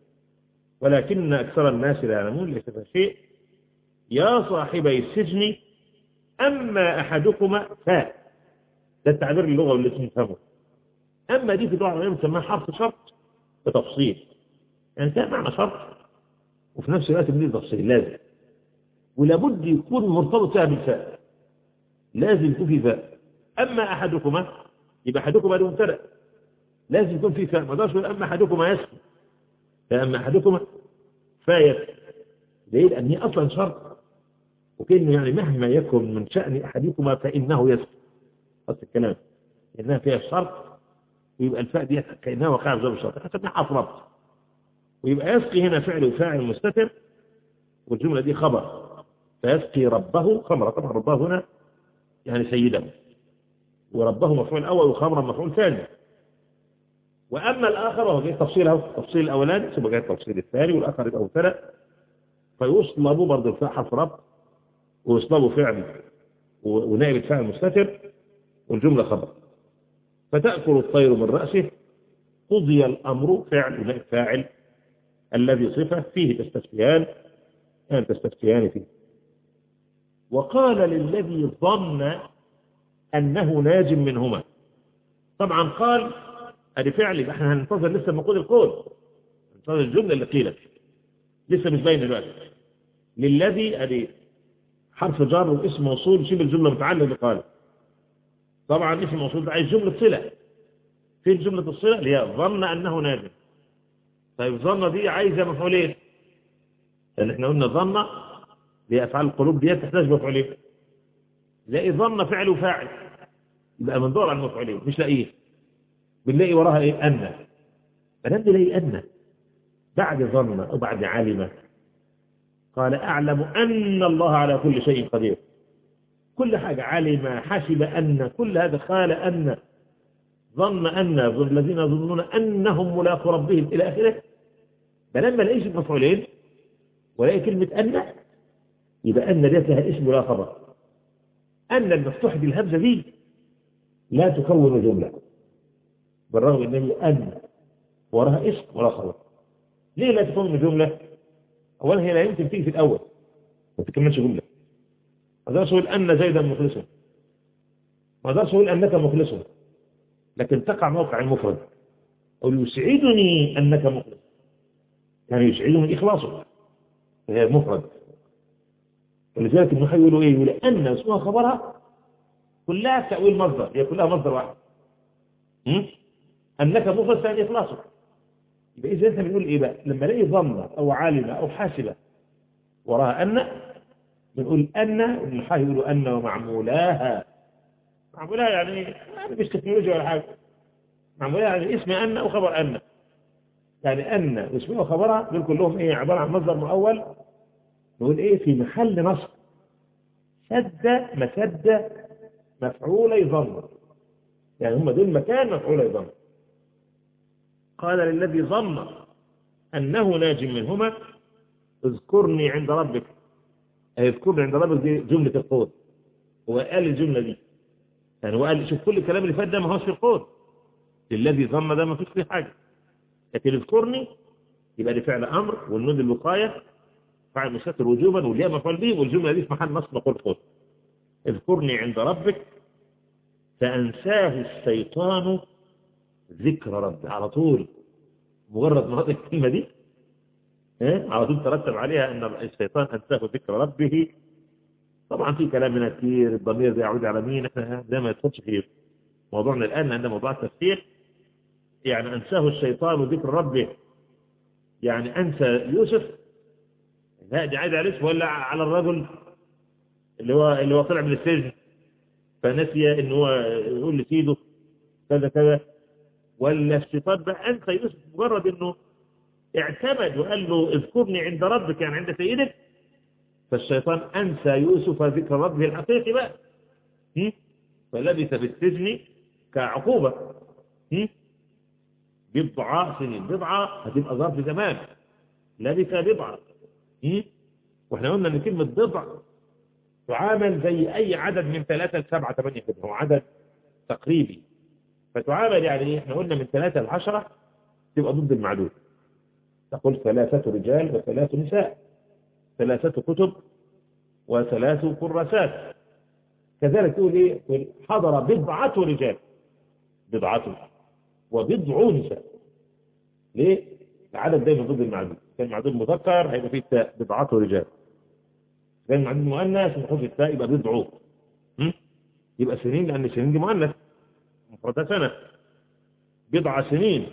ولكن أكثر الناس لا يعلمون ليس فيه شيء. يا صاحبي السجن أما أحدكما فاء، ده التعبير اللغوي اللي اسمه فهمه. أما دي في بعض الأحيان بنسميها حرف شرط وتفصيل، يعني فيها معنى شرط وفي نفس الوقت بنيجي تفصيل لازم، ولابد يكون مرتبط فيها بالفاء، لازم يكون في فاء. أما أحدكما يبقى أحدكما ده مبتدأ، لازم يكون في فاء، ما اقدرش اقول أما أحدكما يسكن، فأما أحدكما فاء يسكن، ليه؟ لأن هي أصلا شرط، وكأنه يعني مهما يكن من شأن أحدكما فإنه يسكن، أصل الكلام إنها فيها الشرط، ويبقى الفاء دي كأنها وقع بزر الشرط، حسب حرف ربط، ويبقى يسقي هنا فعل وفاعل مستتر، والجملة دي خبر، فيسقي ربه خبر. طبعا ربه هنا يعني سيده، وربه مفعول أول وخبر مفعول ثاني. وأما الآخر وهو جاي تفصيله، التفصيل الأولاني ثم جاي التفصيل الثاني، والآخر يبقى مبتدأ، فيصلب برضه الفاء حرف ربط، ويصلب فعل ونائب الفاعل مستتر، والجملة خبر. فتأكل الطير من رأسه، قضي الأمر فعل ونائب فاعل، الذي صفة فيه تستفتيان، أن تستفتيان فيه. وقال للذي ظن أنه ناج منهما، طبعا قال ادي فعل، يبقى احنا هننتظر لسه مقول القول، ننتظر الجملة اللي قيلت لسه مش باين دلوقتي. للذي ادي حرف جر واسم موصول شبه الجملة متعلق بقال، طبعا اسم موصول ده عايز جملة صلة، فين جملة الصلة اللي هي ظن أنه ناج. طيب ظن دي عايزة مفعولين، لأن احنا قلنا ظن لأفعال القلوب دي تحتاج مفعولين، لاقي ظن فعل وفاعل، يبقى بندور على المفعولين مش لاقيه، بنلاقي وراها ايه؟ أن. فلما نلاقي أن بعد ظن أو بعد علم، قال أعلم أن الله على كل شيء قدير، كل حاجة علم حسب أن، كل هذا قال أن، ظن أن الذين يظنون أنهم ملاقوا ربهم إلى آخره. فلما لاقيش المفعولين ولاقي كلمة أن، يبقى أن ديت لها اسم ولا خبر. أن المفتوح بالهمزة دي لا تكون جملة، بالرغم أن هي أن وراها اسم ولا خبر. ليه لا تكون جملة؟ أولا هي لا يمكن تيجي في الأول ما تكملش جملة. ما اقدرش اقول أن زيدا مخلص، ما اقدرش اقول أنك مخلص، لكن تقع موقع المفرد، أو يسعدني أنك مخلص، يعني يسعدني إخلاصك، هي مفرد. ولذلك النحو يقولوا إيه؟ يقول أن اسمها خبرها كلها تأويل مصدر، هي كلها مصدر واحد. م? أنك مخلص يعني إخلاصك، يبقى إذا إحنا بنقول إيه بقى؟ لما الاقي ظنة أو عالمة أو حاسبة وراها أن، بنقول أن، والنحاة يقولوا أن ومعمولاها. معمولاها يعني يعني مش تكنولوجيا ولا حاجة. معمولاها يعني اسم أن وخبر أن. يعني أن واسمها وخبرها دول كلهم إيه؟ عبارة عن مصدر مؤول، نقول إيه؟ في محل نصب. سد مسد مفعولي ظن، يعني هم دول مكان مفعولي ظن. قال للذي ظن أنه ناج منهما اذكرني عند ربك. اذكرني عند ربك دي جملة القول. هو قال الجملة دي، يعني هو قال شوف كل الكلام اللي فات ده ما هوش في القول. الذي ظن ده ما فيش فيه حاجة، لكن اذكرني يبقى دي فعل أمر، والنون الوقاية فعل مستتر وجوبا، والياء مفعول به، والجملة دي في محل نصب مقول قول. اذكرني عند ربك فأنساه الشيطان ذكر ربه. على طول مجرد ما هذه الكلمة دي اه على طول ترتب عليها أن الشيطان أنساه ذكر ربه. طبعا في كلام هنا كتير، الضمير ده يعود على مين؟ احنا ده ما يدخلش في موضوعنا الآن لأن موضوع التفسير. يعني أنساه الشيطان ذكر ربه، يعني أنسى يوسف. لا دي عايد عليه ولا على الرجل اللي هو اللي هو طلع من السجن فنسي ان هو يقول لسيده كذا كذا، ولا الشيطان بقى أنسى يوسف مجرد انه اعتمد وقال له اذكرني عند ربك يعني عند سيدك، فالشيطان أنسى يوسف ذكر ربه الحقيقي بقى، فلبث في السجن كعقوبة بضع سنين. بضعة هتبقى ظرف زمان، لبث بضعة. واحنا قلنا ان كلمة بضع تعامل زي اي عدد من ثلاثة لسبعة ثمانية كده، هو عدد تقريبي، فتعامل يعني ايه؟ احنا قلنا من ثلاثة لعشرة تبقى ضد المعدود. تقول ثلاثة رجال وثلاث نساء، ثلاثة كتب وثلاث كراسات. كذلك تقول ايه؟ تقول حضر بضعة رجال، بضعة وبضع نساء. ليه؟ العدد دايما ضد المعدود. كان المعدود مذكر هيبقى فيه التاء بضعة رجال، كان المعدود مؤنث نحط التاء يبقى بضع. يبقى سنين لأن سنين دي مؤنث مفردها سنة. بضع سنين.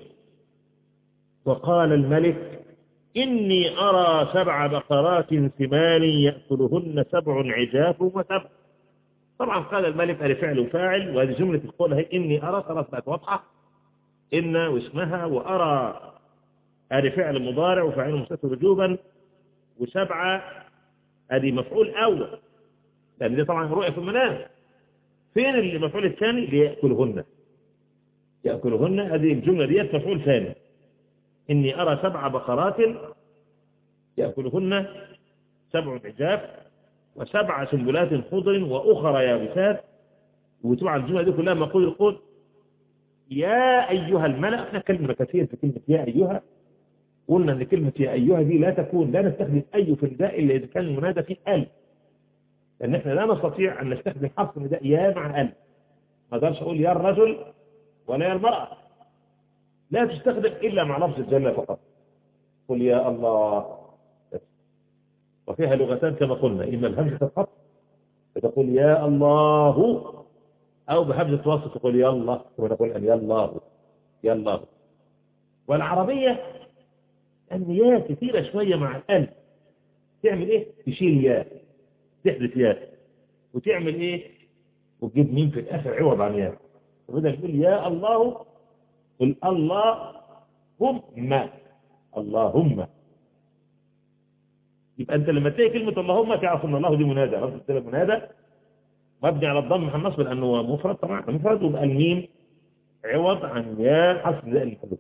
وقال الملك إني أرى سبع بقرات ثمان يأكلهن سبع عجاف وسبع. طبعا قال الملك ألف فعل وفاعل، وهذه جملة القول هي إني أرى، خلاص بقت واضحة. إن واسمها، وأرى ألف فعل مضارع وفاعل مستتر وجوبا، وسبعة هذه مفعول أول لأن دي طبعا رؤية في المنام. فين المفعول الثاني؟ ليأكلهن. يأكلهن هذه الجملة ديت مفعول ثاني. إني أرى سبع بقرات يأكلهن سبع عجاف وسبع سنبلات خضر وأخرى يابسات. وطبعا الجملة دي كلها مقول القول يا أيها الملأ. احنا كلمة كثير في كلمة يا أيها، قلنا أن كلمة يا أيها دي لا تكون، لا نستخدم أي في النداء إلا إذا كان المنادى فيه ألف، لأن احنا لا نستطيع أن نستخدم حرف النداء يا مع ألف. ما اقدرش أقول يا الرجل ولا يا المرأة، لا تستخدم إلا مع لفظ الجلة فقط. قل يا الله. وفيها لغتان كما قلنا، إما بهمزة الخط فتقول يا الله، أو بهمزة وسط تقول يا الله كما نقول أن يا الله يا الله. والعربية أن يا كثيرة شوية مع الألف تعمل إيه؟ تشيل يا، تحذف يا، وتعمل إيه؟ وتجيب مين في الآخر عوض عن يا. وبدأ تقول يا الله قل اللهم اللهم. يبقى أنت لما تلاقي كلمة اللهم تعرف أن الله دي منادى، رفض السبب منادى مبني على الضم محل نصب لأنه مفرد، طبعا مفرد، وبقى الميم عوض عن يا حرف نداء المحذوف.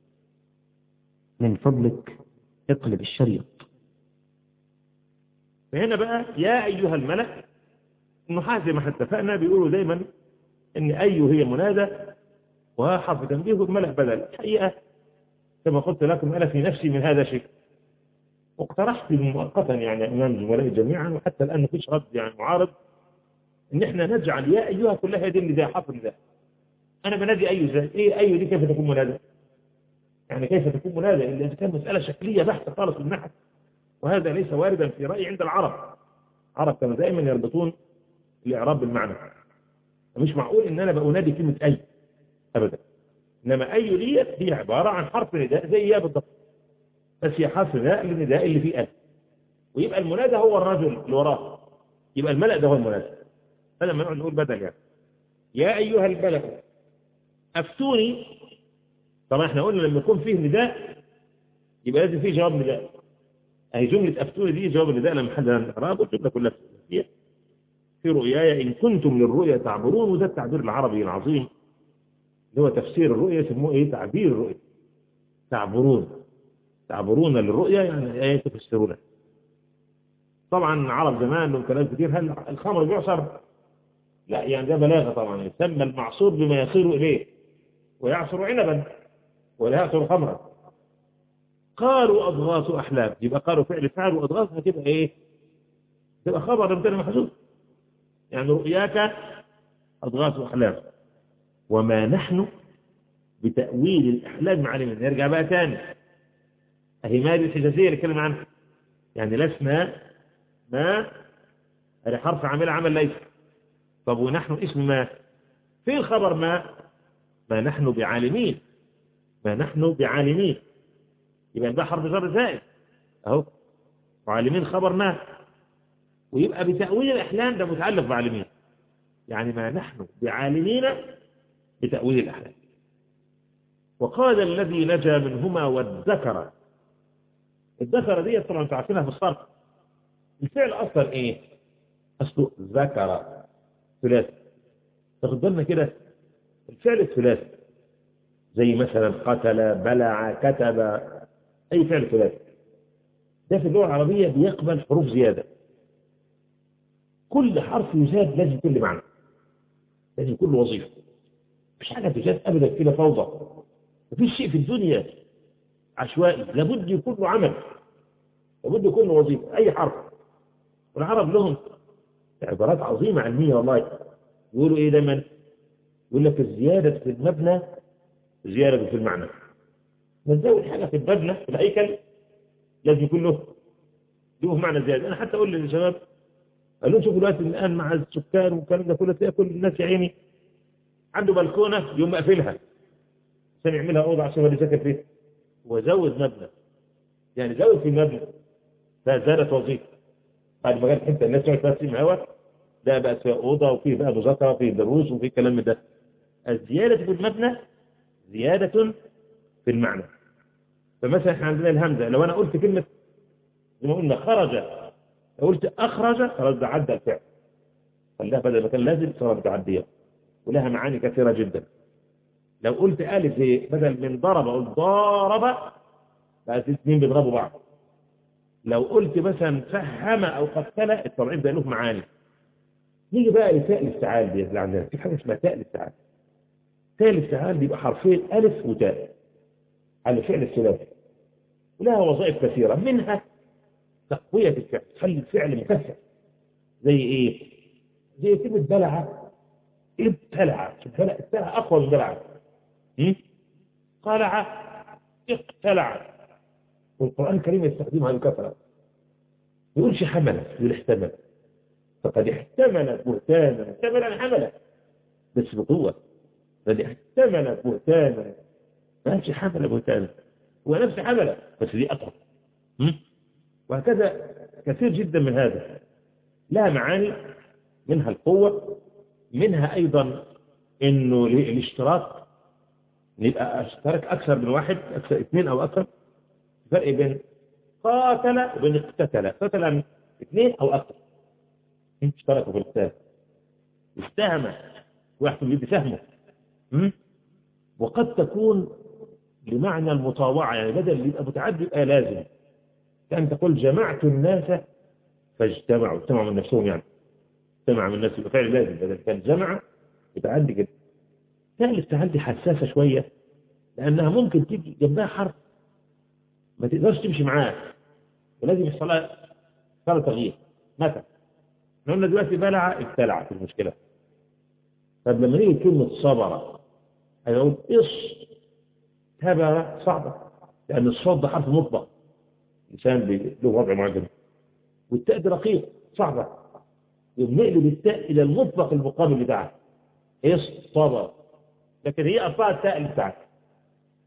من فضلك اقلب الشريط. فهنا بقى يا أيها الملك، النحاة زي ما اتفقنا بيقولوا دايما ان أي هي منادى وحرف تنبيه والملك بدل. الحقيقة كما قلت لكم أنا في نفسي من هذا شيء، واقترحت مؤقتا يعني أمام زملائي جميعا وحتى الآن مفيش رد يعني معارض، ان احنا نجعل يا أيها كلها دي اللي زي حرف النداء. أنا بنادي أي زي إيه أي دي كيف تكون منادى؟ يعني كيف تكون منادى إلا إذا كان مسألة شكلية بحتة خالص من ناحية، وهذا ليس واردا في رأيي عند العرب. العرب كانوا دائما يربطون الإعراب بالمعنى، مش معقول إن أنا بأنادي كلمة أي أبدا. إنما أي ديت هي عبارة عن حرف نداء زي يا بالضبط، بس هي حرف نداء للنداء اللي فيه ألف، ويبقى المنادى هو الرجل اللي وراه، يبقى الملأ ده هو المنادى. فلما نقعد نقول بدل يعني يا أيها الملأ أفتوني، طبعا احنا قلنا لما يكون فيه نداء يبقى لازم فيه جواب نداء. أي جملة أفتوني دي جواب النداء لما حد الإعراب والجملة كلها في في رؤياي إن كنتم للرؤيا تعبرون، وده التعبير العربي العظيم اللي هو تفسير الرؤيا، يسموه إيه؟ تعبير الرؤيا. تعبرون تعبرون للرؤيا يعني إيه؟ تفسرونها. طبعا عرب زمان لهم كلام كتير، هل الخمر بيعصر؟ لا، يعني ده بلاغة طبعا، يسمى المعصور بما يصير إليه، ويعصر عنبا ولا يعصر خمرا. قالوا أضغاث أحلام، يبقى قالوا فعل فعل، وأضغاث هتبقى إيه؟ تبقى خبر مبتدا محذوف، يعني رؤياك أضغاث أحلام وما نحن بتأويل الأحلام علينا. نرجع بقى تاني، أهي ما دي الحجازية اللي كلمة عنها، يعني لسنا ما هذا حرف عامل عمل ليس. طب ونحن اسم ما، في الخبر ما ما نحن بعالمين، ما نحن بعالمين، يبقى ده حرف جر زائد اهو، وعالمين خبر ما، ويبقى بتأويل الأحلام ده متعلق بعالمين، يعني ما نحن بعالمين بتأويل الأحلام. وقال الذي نجا منهما والذكر، الذكر دي طبعا تعرفينها في الصرف، الفعل أصلا إيه؟ أصله ذكر ثلاثي، تاخد بالنا كده الفعل الثلاثي زي مثلا قتل بلع كتب، أي فعل ثلاثي ده في اللغة العربية بيقبل حروف زيادة، كل حرف يزاد لازم كل معنى، لازم كل وظيفة، مفيش حاجة تزاد أبدا كده فوضى، مفيش شيء في الدنيا عشوائي، لابد يكون له عمل، لابد يكون له وظيفة أي حرف. والعرب لهم عبارات عظيمة علمية والله، يقولوا إيه دايما؟ يقول لك الزيادة في المبنى زيادة في المعنى، نزود حاجة في المبنى في الهيكل لازم يكون له له معنى زيادة. أنا حتى أقول للشباب، قال لهم شوفوا الوقت الآن مع السكان والكلام ده كله، تلاقي كل الناس يا عيني عنده بلكونة يوم مقفلها عشان يعملها أوضة عشان اللي ساكن فيه، وزود مبنى، يعني زود في المبنى فزادت وظيفة. بعد ما كانت حتى الناس تقعد تقسم هوا، ده بقى فيها أوضة وفيه بقى مذاكرة وفيه دروس وفيه كلام من ده. الزيادة في المبنى زيادة في المعنى. فمثلا احنا عندنا الهمزة، لو أنا قلت كلمة زي ما قلنا خرج، لو قلت أخرج خلاص ده عدى الفعل، خلاها بدل ما كان لازم صار متعدية، ولها معاني كثيرة جدا. لو قلت ألف زي بدل من ضرب قلت ضارب، بقى الاثنين بيضربوا بعض. لو قلت مثلا فهم أو قتل، الطبعين ده له معاني. نيجي بقى لتاء الافتعال دي اللي عندنا، في حاجة اسمها تاء الافتعال. تاء الافتعال بيبقى حرفين ألف وتاء على فعل الثلاثي، ولها وظائف كثيرة، منها تقوية الفعل، تخلي الفعل مكثف. زي ايه؟ زي كلمة بلع، ابتلع، ابتلع أقوى من بلع. قلع، اقتلع، والقرآن الكريم يستخدمها بكثرة. يقولش حملة، يقول احتمل، فقد احتمل بهتانا، احتمل عن حملة بس بقوة، قد احتمل بهتانا، ما قالش حملة بهتانا، هو نفس حملة بس دي أقوى. وهكذا كثير جدا من هذا، لها معاني، منها القوة، منها أيضا إنه الاشتراك، يبقى اشترك أكثر من واحد، أكثر اثنين أو أكثر. فرق بين قاتل وبين اقتتل، قتل اثنين أو أكثر اشتركوا في القتال. استهم واحد يدي سهمه، وقد تكون بمعنى المطاوعة، يعني بدل يبقى متعدد يبقى لازم، كأن تقول جمعت الناس فاجتمعوا، اجتمعوا من نفسهم، يعني اجتمع من الناس يبقى فعل لازم، بدل كان جمع متعدي كده. ثالث تعدي حساسة شوية، لأنها ممكن تيجي جنبها حرف ما تقدرش تمشي معاه، ولازم يحصل لها تغيير. مثلا احنا قلنا دلوقتي بلع ابتلع في المشكلة، طب لما نيجي كلمة صبر هيقول إص تبر صعبة، لأن الصاد ده حرف مطبق، الإنسان له وضع معين، والتاء دي رقيق صعبة، ينقلب التاء إلى المطبق المقابل بتاعها إص صبر، لكن هي أصلها التاء اللي بتاعها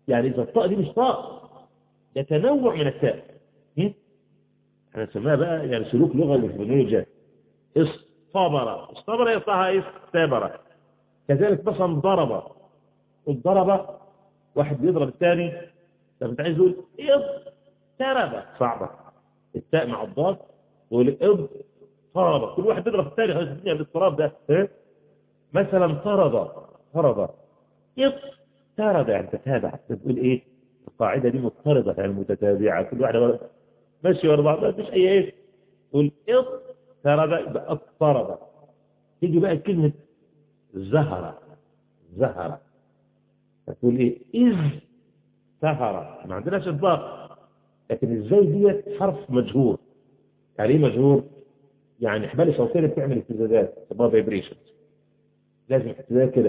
يعني إذا الطاء دي مش طاء، ده تنوع من التاء. احنا نسميها بقى يعني سلوك لغوي في النيجا. اصطبر، اصطبر يطلعها استبر. كذلك مثلا ضرب، الضرب واحد بيضرب الثاني، طب انت عايز تقول اضطرب، صعبه التاء مع الضاد، يقول اضطرب، كل واحد بيضرب الثاني خلاص الدنيا بالاضطراب ده. ايه مثلا طرد، طرد اضطرد يعني تتابع، تقول ايه القاعده دي مضطرده يعني متتابعه، كل واحده ماشي ورا بعض مفيش اي ايه. تقول اضطرب يبقى اضطرب. تيجي بقى كلمه زهره، زهره تقول ايه اذ سهر، ما عندناش اطباق، لكن ازاي ديت حرف مجهور. يعني ايه مجهور؟ يعني حبال صوتيه بتعمل اهتزازات اسمها فايبريشن، لازم اهتزاز كده.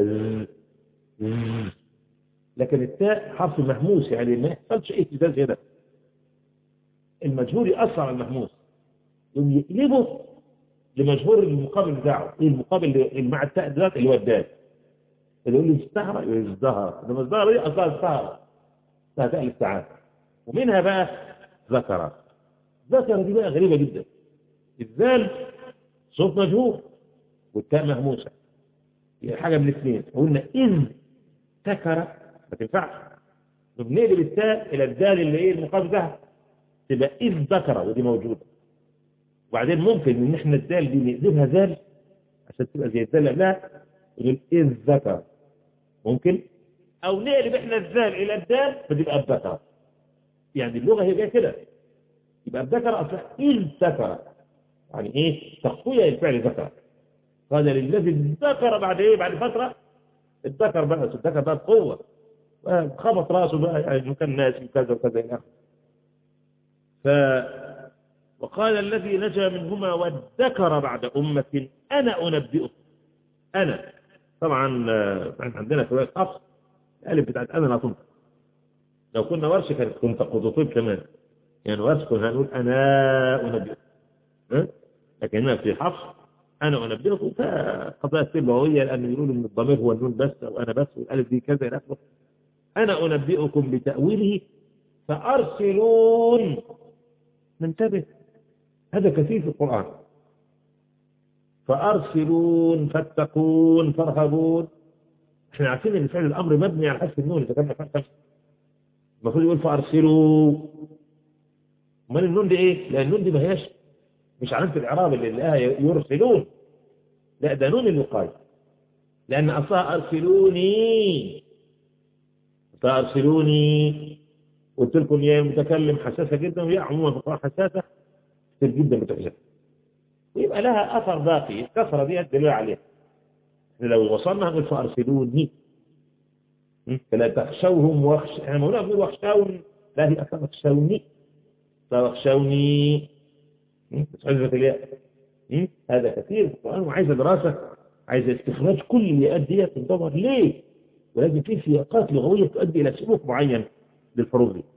لكن التاء حرف مهموس يعني ما يحصلش اي اهتزاز هنا. المجهور يأثر على المهموس، يقوم يقلبه لمجهور المقابل بتاعه. ايه المقابل اللي مع التاء دلوقتي اللي هو الدال، اللي يقول لي استهر يقول ازدهر، لما ازدهر دي اصلا استهر، اسمها تاء الاستعانه. ومنها بقى ذكر، ذكر دي بقى غريبه جدا. الذال صوت مجهور والتاء مهموسه، يعني حاجه من الاثنين. قلنا اذ ذكر ما تنفعش، بنقلب التاء الى الدال اللي ايه المقابل ده تبقى اذ ذكر، ودي موجوده. وبعدين ممكن ان احنا الدال دي نقلبها ذال عشان تبقى زي الدال اللي قبلها، نقول اذ ذكر ممكن، او نقلب احنا الذال الى الدال فتبقى الذكر. يعني اللغه هي جايه كده، يبقى الذكر اصلا اذ ذكر، يعني ايه تقويه الفعل ذكر. قال للذي ذكر بعد ايه بعد فتره، الذكر بقى الذكر بقى بقوه، خبط راسه بقى يعني كان ناسي وكذا وكذا الى اخره. ف وقال الذي نجا منهما وادكر بعد أمة أنا أنبئكم. أنا طبعا عندنا شوية أصل الألف بتاعت أنا لا تنطق، لو كنا ورش كانت كنت قطوطين كمان، يعني ورش كنا هنقول أنا أنبئكم، لكن هنا في حفص أنا أنبئكم. فقضايا التربوية لأنه يقولوا إن الضمير هو النون بس أو أنا بس والألف دي كذا إلى آخره. أنا أنبئكم بتأويله فأرسلون. ننتبه هذا كثير في القرآن، فأرسلون فاتقون فارهبون. احنا عارفين ان فعل الأمر مبني على حذف النون، إذا كان فعل المفروض يقول فأرسلوا. امال النون دي ايه؟ لأن النون دي ما هياش مش علامة الإعراب اللي لقاها يرسلون، لا ده نون الوقاية، لأن أصلها أرسلوني، فأرسلوني. قلت لكم يا متكلم حساسة جدا، ويا عموما في القرآن حساسة كثير جدا بتحسن، ويبقى لها أثر باقي. الكسرة دي الدليل عليها. لو وصلنا نقول فأرسلوني، فلا تخشوهم واخش، احنا هنا بنقول واخشون، لا هي أصلا واخشوني، فواخشوني حذفت الياء. هذا كثير في القرآن، وعايز دراسة، عايز استخراج كل الياءات دي تدور ليه، ولازم في سياقات لغوية تؤدي إلى سلوك معين للحروف دي.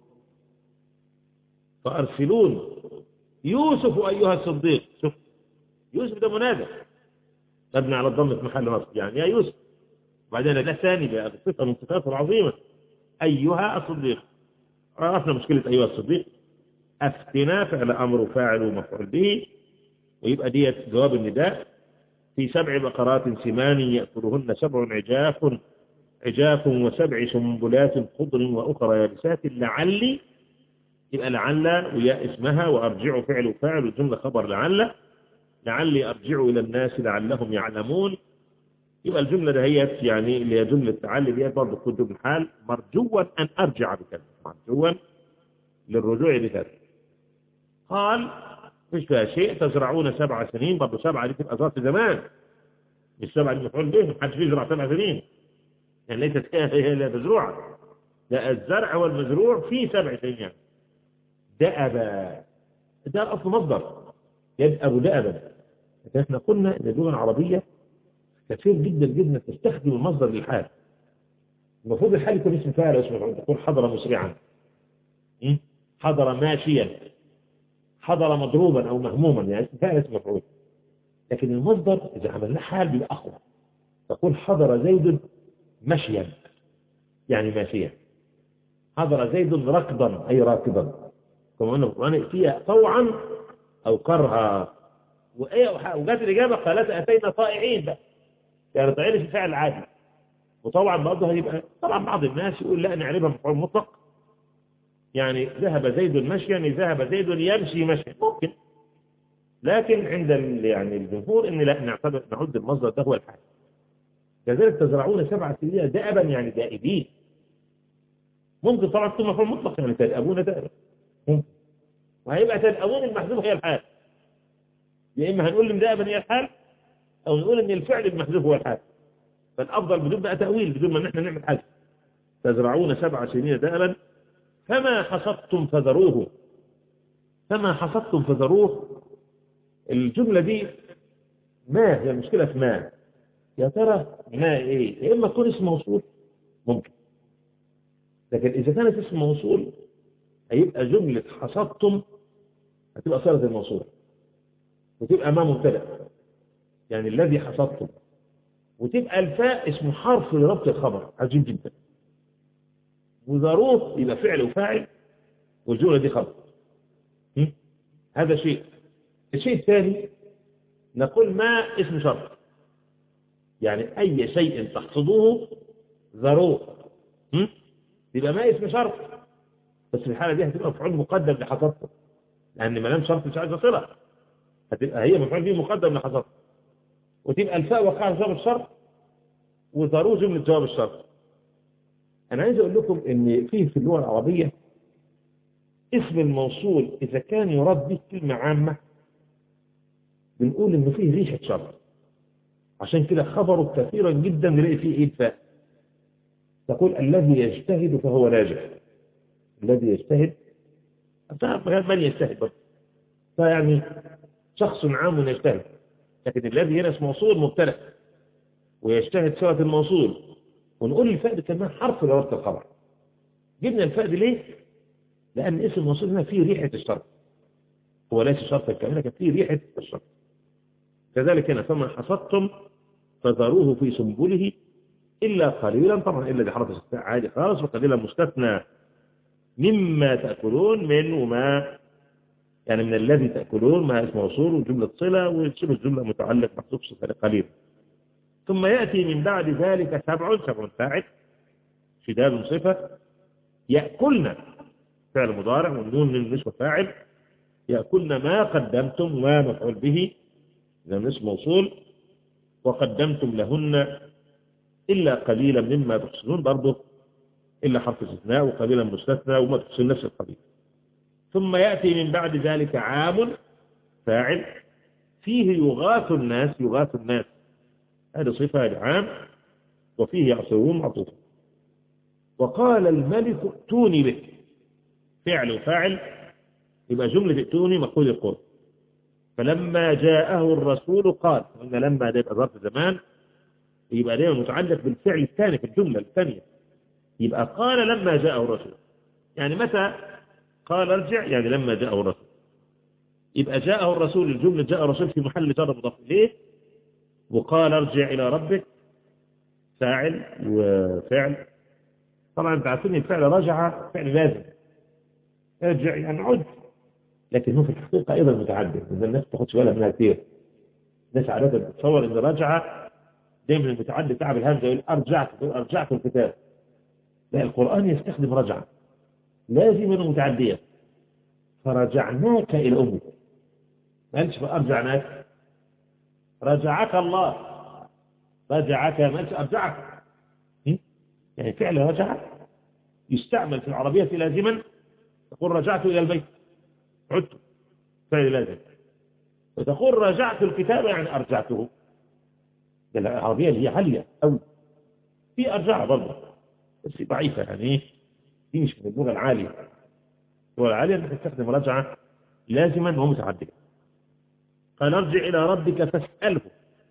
فأرسلون يوسف أيها الصديق. شوف يوسف ده منادى مبني على الضم في محل نصب، يعني يا يوسف، وبعدين ده ثاني بقى صفة من صفاته العظيمة أيها الصديق. عرفنا مشكلة أيها الصديق. أفتنا فعل أمر فاعل ومفعول به، ويبقى ديت جواب النداء. في سبع بقرات سمان يأكلهن سبع عجاف عجاف وسبع سنبلات خضر وأخرى يابسات لعلي، يبقى لعل ويا اسمها وأرجع فعل فاعل والجملة خبر لعل، لعلي أرجع إلى الناس لعلهم يعلمون. يبقى الجملة دهيت يعني اللي هي جملة تعلي ديت برضه تكون جملة حال، مرجوا أن أرجع بكذا، مرجوا للرجوع بكذا. قال مش فيها شيء، تزرعون سبع سنين، برضه سبعة دي تبقى ظرف زمان، مش سبعة دي مفعول به، محدش بيزرع سبع سنين، يعني ليست هي لا مزروعة، لا الزرع والمزروع في سبع سنين. يعني دأب، ده أصل مصدر يدأب دأبا. لكن احنا قلنا ان اللغة العربية كثير جدا جدا تستخدم المصدر للحال. المفروض الحال يكون اسم فاعل اسم مفعول، تقول حضر مسرعا، حضر ماشيا، حضر مضروبا او مهموما، يعني اسم فاعل اسم مفعول. لكن المصدر اذا عملناه حال بيبقى اقوى، تقول حضر زيد مشيا يعني ماشيا. حضر زيد ركضا أي راكضا، كما قلنا في القرآن فيها طوعا أو كرها. وجات الإجابة قالت أتينا طائعين بقى، يعني طائعين في الفعل العادي، وطبعا برضه هيبقى طبعا بعض الناس يقول لا نعربها مفعول مطلق، يعني ذهب زيد مشيا، يعني ذهب زيد يمشي مشيا ممكن، لكن عند يعني الجمهور ان لا نعتبر نعد المصدر ده هو الحال. كذلك تزرعون سبع سنين دأبا يعني دائبين، ممكن طبعا تكون مفعول مطلق يعني تدأبون دأبا ممكن، وهيبقى تدأبون المحذوف هي الحال، يا اما هنقول ان دأبا هي الحال او نقول ان الفعل المحذوف هو الحال، فالافضل بدون بقى تأويل، بدون ما نحن نعمل حاجه. تزرعون سبع سنين دأبا فما حصدتم فذروه، فما حصدتم فذروه. الجملة دي ما هي المشكلة في ما، يا ترى ما ايه؟ يا اما تكون اسم موصول ممكن، لكن اذا كانت اسم موصول هيبقى جملة حصدتم هتبقى صيغة الموصول وتبقى ما مبتدأ، يعني الذي حصدتم، وتبقى الفاء اسم حرف لربط الخبر عجيب جدا، وذروه يبقى فعل وفاعل والجملة دي خبر. هذا شيء. الشيء الثاني نقول ما اسم شرط، يعني أي شيء تحصدوه ذروه، يبقى ما اسم شرط، بس في الحالة دي هتبقى مفعول مقدم لحصدته، لأن ما لم شرط مش عايزة صلة، هتبقى هي مفعول به مقدم لحصدته، وتبقى الفاء وقع جواب الشرط وذروه جملة جواب الشرط. أنا عايز أقول لكم إن فيه في اللغة العربية اسم الموصول إذا كان يراد به كلمة عامة بنقول إنه فيه ريحة شرط، عشان كده خبره كثيرا جدا نلاقي فيه إيه الفاء، تقول الذي يجتهد فهو ناجح، الذي يجتهد تعرف من يجتهد برضه، فيعني شخص عام يجتهد، لكن الذي هنا اسم موصول مبتدأ ويجتهد صيغة الموصول، ونقول الفاء دي كمان حرف لربط الخبر. جبنا الفاء دي ليه؟ لأن اسم الموصول هنا فيه ريحة الشرط، هو ليس شرطا كاملا لكن فيه ريحة الشرط. كذلك هنا فما حصدتم فذروه في سنبله إلا قليلا، طبعا إلا دي حرف استثناء عادي خالص، وقليلا مستثنى مما تأكلون من، وما يعني من الذي تأكلون ما اسم موصول وجملة صلة وشبه الجملة متعلق محذوف صفة قليل. ثم يأتي من بعد ذلك سبع، سبع فاعل شداد صفة، يأكلن فعل مضارع والنون من نسبة فاعل، يأكلن ما قدمتم ما مفعول به إذا اسم موصول، وقدمتم لهن إلا قليلا مما تحسنون برضه إلا حرف استثناء وقليلا مستثنى وما تحسن نفس القليل. ثم يأتي من بعد ذلك عام فاعل فيه يغاث الناس، يغاث الناس هذه صفة العام، وفيه يعصرون معطوفا. وقال الملك ائتوني به فعل وفاعل، يبقى جملة ائتوني مقول القول. فلما جاءه الرسول قال، وإن لما ده يبقى ظرف زمان، يبقى ده متعلق بالفعل الثاني في الجملة الثانية، يبقى قال لما جاءه الرسول، يعني متى قال ارجع يعني لما جاءه الرسول، يبقى جاءه الرسول الجملة جاء الرسول في محل جر مضاف إليه، وقال ارجع إلى ربك فاعل وفعل. طبعا انت عارفين الفعل رجع فعل لازم، ارجع يعني عد، لكن هو في الحقيقة أيضا متعدد، إذا الناس تاخدش بالها منها كثير. الناس عادة بتتصور إن رجع دايما المتعدد تعب الهمزة يقول أرجعت أرجعت الكتاب، لا القرآن يستخدم رجع لازما ومتعدية، فرجعناك إلى أمك، ما قالش فأرجعناك، رجعك الله، رجعك ما قالش أرجعك، يعني فعل رجع يستعمل في العربية لازما، تقول رجعت إلى البيت عدت فعل لازم، وتقول رجعت الكتاب يعني أرجعته، العربية اللي هي عالية أو في أرجع برضه بس ضعيفة، يعني دي مش من اللغة العالية، اللغة العالية أنك تستخدم رجعة لازما ومتعدية. قال ارجع إلى ربك فاسأله،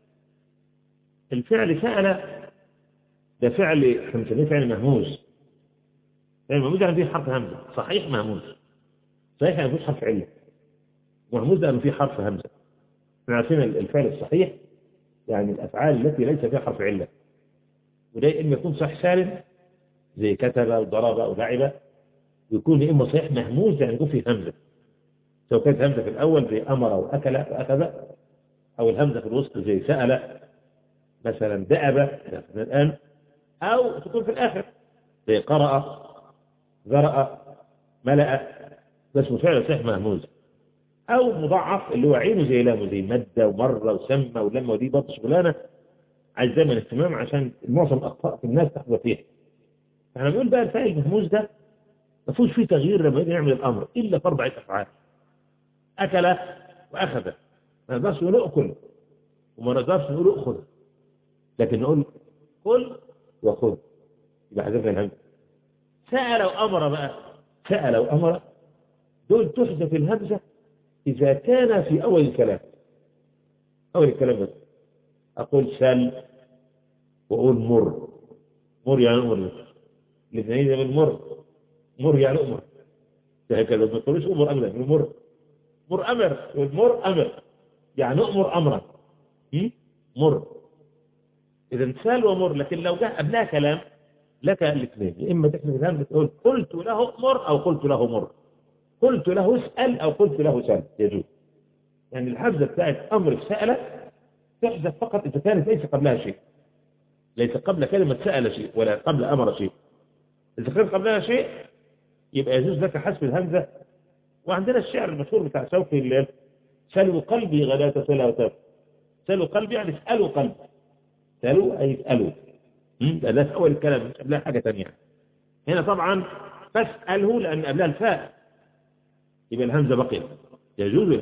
الفعل سأل ده فعل خمسة فعل مهموز، فعل مهموز يعني فيه حرف همزة، صحيح مهموز، صحيح يعني فيه حرف علة، مهموز يعني فيه حرف همزة. احنا عارفين الفعل الصحيح يعني الأفعال التي ليس فيها حرف علة، وده إما يكون صح سالم زي كتب أو ضرب أو لعب، يكون يا إما صحيح مهموز يعني يكون فيه همزة، سواء كانت همزة في الأول زي أمر وأكل وأخذ، أو الهمزة في الوسط زي سأل مثلا دأب الآن، أو تكون في الآخر زي قرأ ذرأ ملأ، ده اسمه فعل صحيح مهموز. أو مضاعف اللي هو عينه زي لامه زي مدة ومرة وسمة ولما، ودي برضه شغلانة عايز دايما اهتمام عشان معظم الأخطاء في الناس تحظى فيها. احنا بنقول بقى الفاعل المهموز ده ما فيهوش فيه تغيير لما يجي يعمل الأمر إلا في أربعة أفعال. أكل وأخذ، ما نقدرش نقول أكل وما نقدرش نقول أخذ، لكن نقول كل وخذ يبقى حذفنا الهمزة. سأل وأمر بقى، سأل وأمر دول تحذف الهمزة إذا كان في أول الكلام، أول الكلام بس أقول سل وأقول مر، مر يعني أمر، الاثنين من مر، مر يعني أمر، هكذا ما تقولش أمر أمر، مر مر أمر، والمر أمر يعني أمر أمرا مر. إذا سل ومر، لكن لو جاء قبلها كلام لك الاثنين، يا إما تحذف الهمزة تقول قلت له مر أو قلت له مر، قلت له اسأل أو قلت له سل، يجوز. يعني الحمزة بتاعت أمر سأل تحذف فقط إذا كانت ليس قبلها شيء، ليس قبل كلمة سأل شيء ولا قبل أمر شيء. إذا كان قبلها شيء يبقى يجوز لك حذف الهمزة. وعندنا الشعر المشهور بتاع شوقي الليل، سلوا قلبي غداة سلا وتاب، سلوا قلبي يعني اسألوا قلبي، سلوا أي اسألوا، ده في أول الكلام مش قبلها حاجة تانية. هنا طبعا فاسأله لأن قبلها الفاء يبقى الهمزة بقيت، يجوز لك.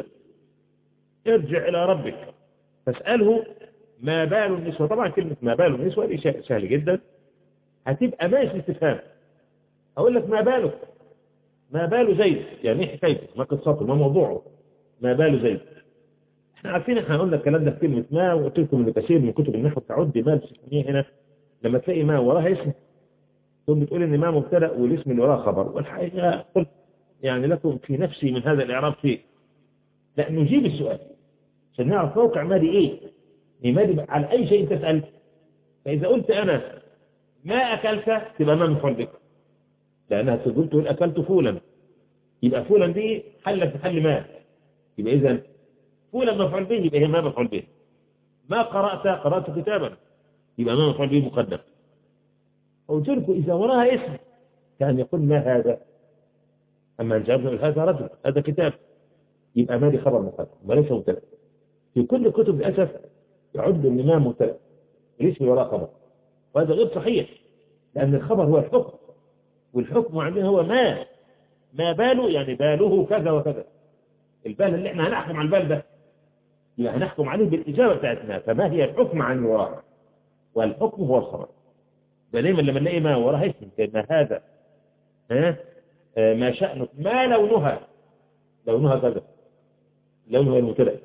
ارجع إلى ربك فاسأله ما بال النسوة. طبعا كلمة ما بال النسوة دي سهل جدا، هتبقى ماشي استفهام، أقول لك ما بالك، ما بال زيد يعني ايه حكايته، ما قصته، ما موضوعه، ما بال زيد. احنا عارفين، احنا قلنا الكلام ده في كلمة ما، وقلت لكم ان كثير من كتب النحو تعد ما بتسميه هنا لما تلاقي ما وراها اسم ثم بتقول ان ما مبتدا والاسم اللي وراها خبر. والحقيقة قلت يعني لكم في نفسي من هذا الإعراب شيء، لا نجيب السؤال عشان نعرف موقع ما دي ايه، ما دي على اي شيء تسأل. فاذا قلت انا ما اكلت تبقى ما مفعول بك، لانها تقول تقول اكلت فولا، يبقى فولا دي حلت محل ما، يبقى اذا فولا مفعول به، يبقى هي ما مفعول به. ما قرأت قرأت كتابا، يبقى ما مفعول به مقدم. قلت لكم اذا وراها اسم كان يقول ما هذا، اما ان جابنا هذا رجل هذا كتاب، يبقى ما دي خبر مقدم وليس مبتدا. في كل الكتب للاسف يعد ان ما مبتدا الاسم وراء خبر، وهذا غير صحيح، لان الخبر هو الحكم، والحكم عندنا هو ما ما باله يعني باله كذا وكذا، البال اللي احنا هنحكم على البال ده يبقى هنحكم عليه بالإجابة بتاعتنا، فما هي الحكم عن وراء، والحكم هو الخبر. دائما لما نلاقي ما وراها اسم كما هذا، ها آه ما شأنه، ما لونها، لونها كذا، لونها المبتدا،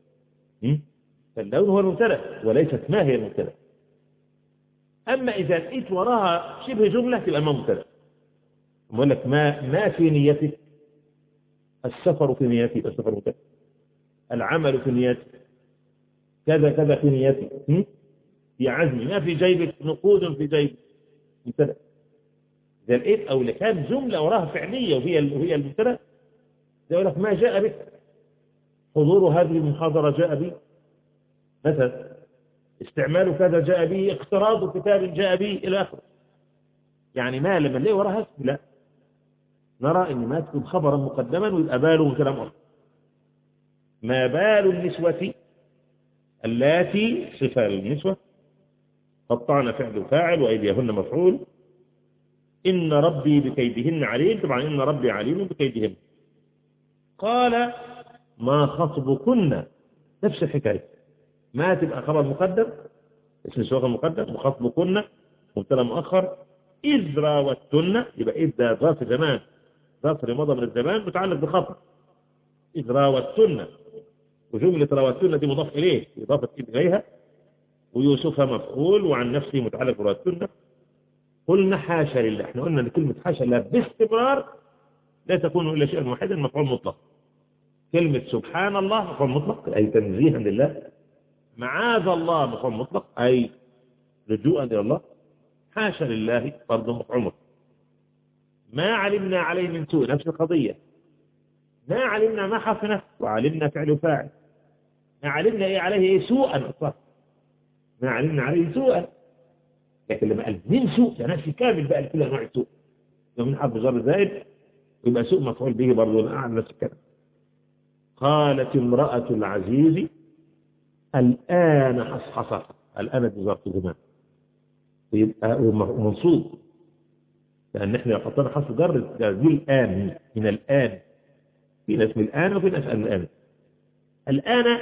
فاللون هو المبتدا وليست ما هي المبتدا. أما إذا لقيت وراها شبه جملة تبقى ما مبتدا. بقول لك ما ما في نيتك، السفر في نيتي، السفر مبتدا، العمل في نيتي، كذا كذا في نيتي، في عزمي، ما في جيبك نقود في جيبك، مبتدا. إذا لقيت أو لكان جملة وراها فعلية وهي وهي المبتدا، يقول لك ما جاء بك، حضور هذه المحاضرة جاء بي مثلا، استعمال كذا جاء بي، اقتراض كتاب جاء بي إلى آخره. يعني ما لما نلاقي وراها اسم لا نرى ان ما تكون خبرا مقدما ويبقى باله كلام اخر. ما بال النسوة اللاتي صفة للنسوة، قطعنا فعل فاعل وايديهن مفعول، ان ربي بكيدهن عليم، طبعا ان ربي عليم بكيدهن. قال ما خطبكن، نفس الحكايه، ما تبقى خبر مقدم اسم سواء مقدم، وخطبكن مبتدا مؤخر، اذ راوتن، يبقى اذ ده ظرف زمان، ظرف مضى من الزمان متعلق بخطب، إذ راوتن، وجملة راوتن دي مضاف إليه إضافة إليها، ويوسف مفعول وعن نفسه متعلق براوتن. قلنا حاشا لله، احنا قلنا ان كلمة حاشا لله باستمرار لا تكون إلا شيئا واحدا مفعول مطلق. كلمة سبحان الله مفعول مطلق أي تنزيها لله، معاذ الله مفعول مطلق أي رجوعا إلى الله، حاشا لله برضه مفعول مطلق. ما علمنا عليه من سوء، نفس القضية. ما علمنا ما حرف نفس، وعلمنا فعل وفاعل. ما علمنا إيه عليه إيه سوءا أصلا، ما علمنا عليه سوءا. لكن لما قال من سوء ده نفس كامل بقى لكل أنواع السوء، ومن حرف جر زائد ويبقى سوء مفعول به برضه أعلى نفس الكلام. قالت امرأة العزيز الآن حصحصت، الآن دي ظرف زمان ويبقى منصوب، لأن احنا لو حطينا حرف جر دي الآن، من الآن، في ناس من الآن وفي ناس من الآن. الآن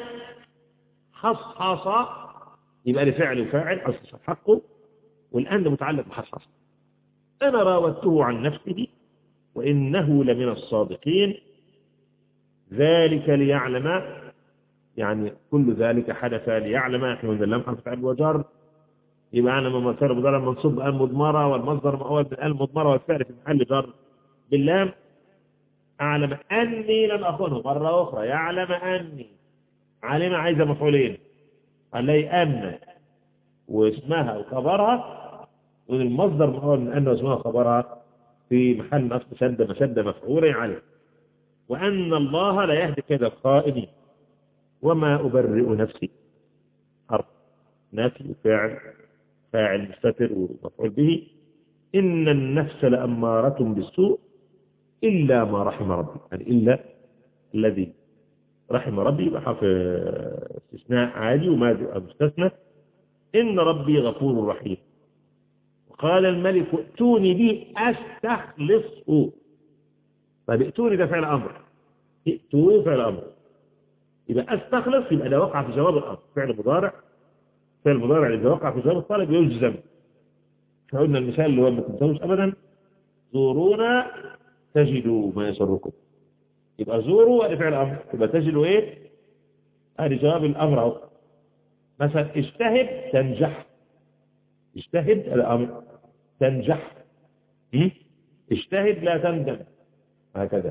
حصحص يبقى لفعل وفاعل حصحص حقه، والآن ده متعلق بحصحص. أنا راودته عن نفسه وإنه لمن الصادقين، ذلك ليعلم، يعني كل ذلك حدث ليعلم، احنا قلنا اللام حرف فعل وجر، يبقى أنا لما صار مضارع منصوب بآل مضمرة والمصدر مؤول بالآل مضمرة والفعل في محل جر باللام. أعلم أني لم أخنه، مرة أخرى يعلم أني، علم عايزة مفعولين، قال لي أن واسمها وخبرها، والمصدر مؤول من أن واسمها وخبرها في محل نصب شد مشد مفعول عليه. وأن الله لا يهدي كيد الخائنين، وما أبرئ نفسي، حرف نفي فاعل فاعل مستتر ومفعول به. إن النفس لأمارة بالسوء إلا ما رحم ربي، يعني إلا الذي رحم ربي يبقى حرف استثناء عادي وما مستثنى. إن ربي غفور رحيم. وقال الملك ائتوني به أستخلصه. طيب ائتوني ده فعل أمر، ائتوني فعل أمر، يبقى أستخلص يبقى ده وقع في جواب الأمر، فعل مضارع، فعل مضارع إذا وقع في جواب الطالب يجزم. فقلنا المثال اللي هو ما تنسوش أبدا، زورونا تجدوا ما يسركم، يبقى زوروا هذا فعل أمر، يبقى تجدوا إيه؟ هذا جواب الأمر أهو. مثلا اجتهد تنجح، اجتهد الأمر تنجح، اجتهد لا تندم، هكذا.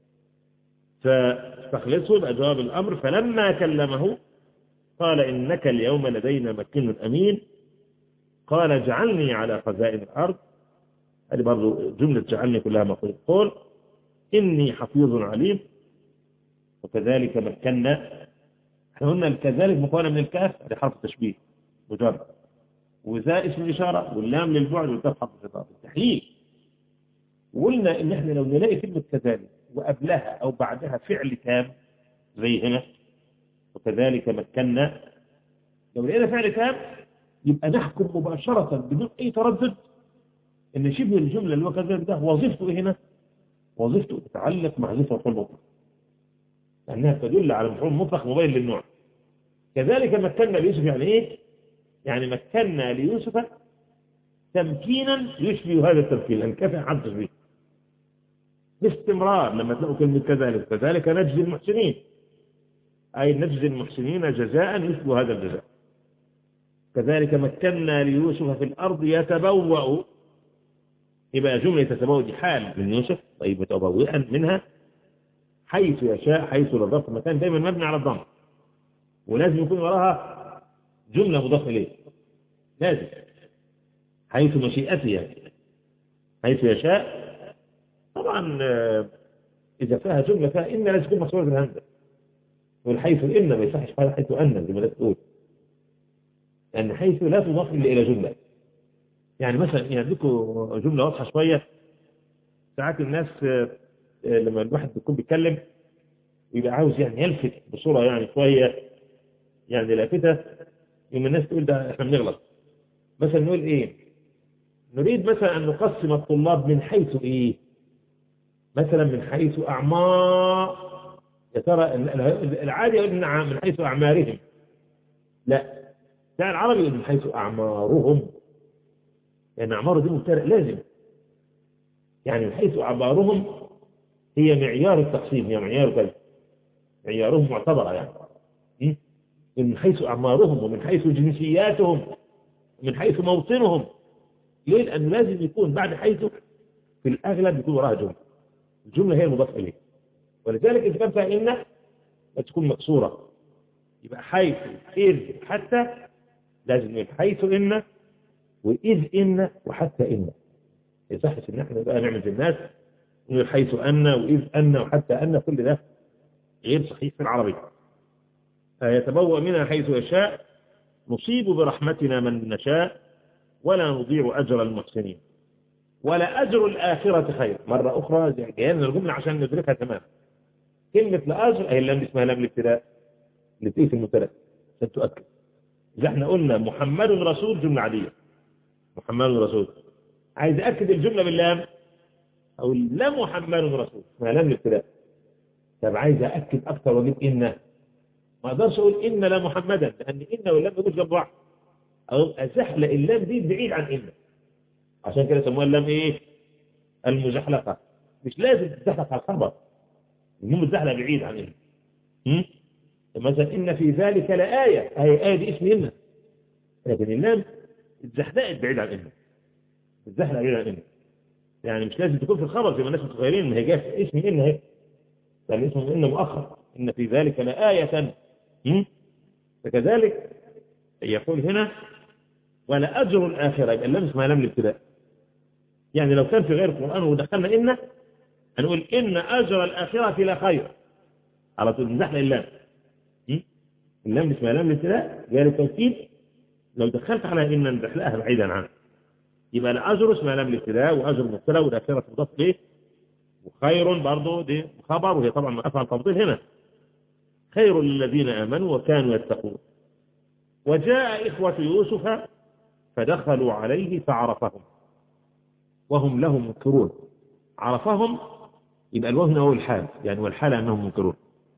فاستخلصه يبقى جواب الأمر. فلما كلمه قال إنك اليوم لدينا مكين أمين، قال اجعلني على خزائن الأرض، هذه برضو جملة جعلني كلها مفعول قول، إني حفيظ عليم. وكذلك مكنا، احنا قلنا كذلك مكونة من الكاف، هذه حرف تشبيه مجرد، وذا اسم الإشارة، واللام للبعد، والكاف حرف الخطاب التحليل. وقلنا إن احنا لو نلاقي كلمة كذلك وقبلها أو بعدها فعل تام زي هنا وكذلك مكنا، لو لقينا فعل تام يبقى نحكم مباشرة بدون أي تردد إن شبه الجملة اللي هو كذلك ده وظيفته إيه هنا؟ وظيفته تتعلق مع ظيفة مفعول مطلق، لأنها تدل على مفعول مطلق مبين للنوع. كذلك مكنا ليوسف، يعني إيه؟ يعني مكنا ليوسف تمكينا يشبه هذا التمكين، لأن كيف حدث به باستمرار. لما تلاقوا كلمة كذلك، كذلك نجزي المحسنين، أي نجزي المحسنين جزاء يشبه هذا الجزاء. كذلك مكنا ليوسف في الأرض يتبوأ، يبقى جملة يتبوأ دي حال من يوسف، طيب متبوئا منها حيث يشاء، حيث لظرف مكان دايما مبني على الضم، ولازم يكون وراها جملة مضافة إليه، لازم حيث مشيئته، يعني حيث يشاء. طبعا إذا فيها جملة فيها إن لازم تكون مصورة الهمزة، والحيث إن ما يصحش حيث أن زي ما تقول، لأن حيث لا تضاف إلا إلى جملة. يعني مثلا يعني لكم جملة واضحة شوية، ساعات الناس لما الواحد بيكون بيتكلم ويبقى عاوز يعني يلفت بصورة يعني شوية يعني لافتة، يوم الناس تقول ده احنا بنغلط. مثلا نقول ايه؟ نريد مثلا ان نقسم الطلاب من حيث ايه؟ مثلا من حيث اعمار، يا ترى العادي يقول من حيث اعمارهم، لا بتاع العربي يقول من حيث اعمارهم، لان يعني اعماره دي مبتدأ لازم، يعني من حيث اعمارهم هي معيار التقسيم، هي معيار كذا، معيارهم معتبرة يعني من حيث أعمارهم ومن حيث جنسياتهم ومن حيث موطنهم. ليه؟ لأنه لازم يكون بعد حيث في الأغلب يكون وراها جملة، الجملة هي المضاف إليه. ولذلك إذا كان فيها إن تكون مكسورة، يبقى حيث إذ حتى لازم يكون حيث إن وإذ إن وحتى إن، يصحش ان احنا بقى نعمل في الناس من حيث ان واذ ان وحتى ان، كل ده غير صحيح في العربي. يتبوأ منها حيث يشاء، نصيب برحمتنا من نشاء، ولا نضيع اجر المحسنين، ولا اجر الاخره خير. مره اخرى جايين الجمله عشان ندركها تمام. كلمه لاجر هي اللام اسمها لام الابتداء اللي بتيجي في المبتدا عشان تؤكد. اذا احنا قلنا محمد رسول جمله عاديه، محمد رسول، عايز اكد الجمله باللام او لا محمد رسول اسمها لام الابتداء. طب عايز اكد اكثر واجيب ان، ما اقدرش اقول ان لا محمدا، لان ان واللام ما جنب بعض، او ازحلق اللام دي بعيد عن ان، عشان كده سموها اللام ايه؟ المزحلقه. مش لازم تزحلق على الخبر، المهم الزحلقه بعيد عن ان. مثلا ان في ذلك لآية، اي ايه دي اسم ان، لكن اللام اتزحلقت بعيد عن ان، اتزحلق بعيد عن ان، يعني مش لازم تكون في الخبر زي ما الناس متخيلين ان هي جايه في اسم ان اهي، يعني اسم ان مؤخر، ان في ذلك لآية. فكذلك يقول هنا ولا اجر الاخره، يبقى اللام اسمها لام الابتداء. يعني لو كان في غير القران ودخلنا ان، هنقول ان اجر الاخره لخير، على طول نزحلق اللام. اللام اسمها لام الابتداء جاء للتوكيد، لو دخلت على ان نزحلقها بعيدا عنها، يبقى الاجر اسمها لام الابتداء، واجر المبتدا والاخره مضاف اليه، وخير برضه دي خبر، وهي طبعا من افعل تفضيل هنا، خير للذين امنوا وكانوا يتقون. وجاء اخوه يوسف فدخلوا عليه فعرفهم وهم له منكرون. عرفهم يبقى الوهن هو الحال، يعني والحال انهم منكرون،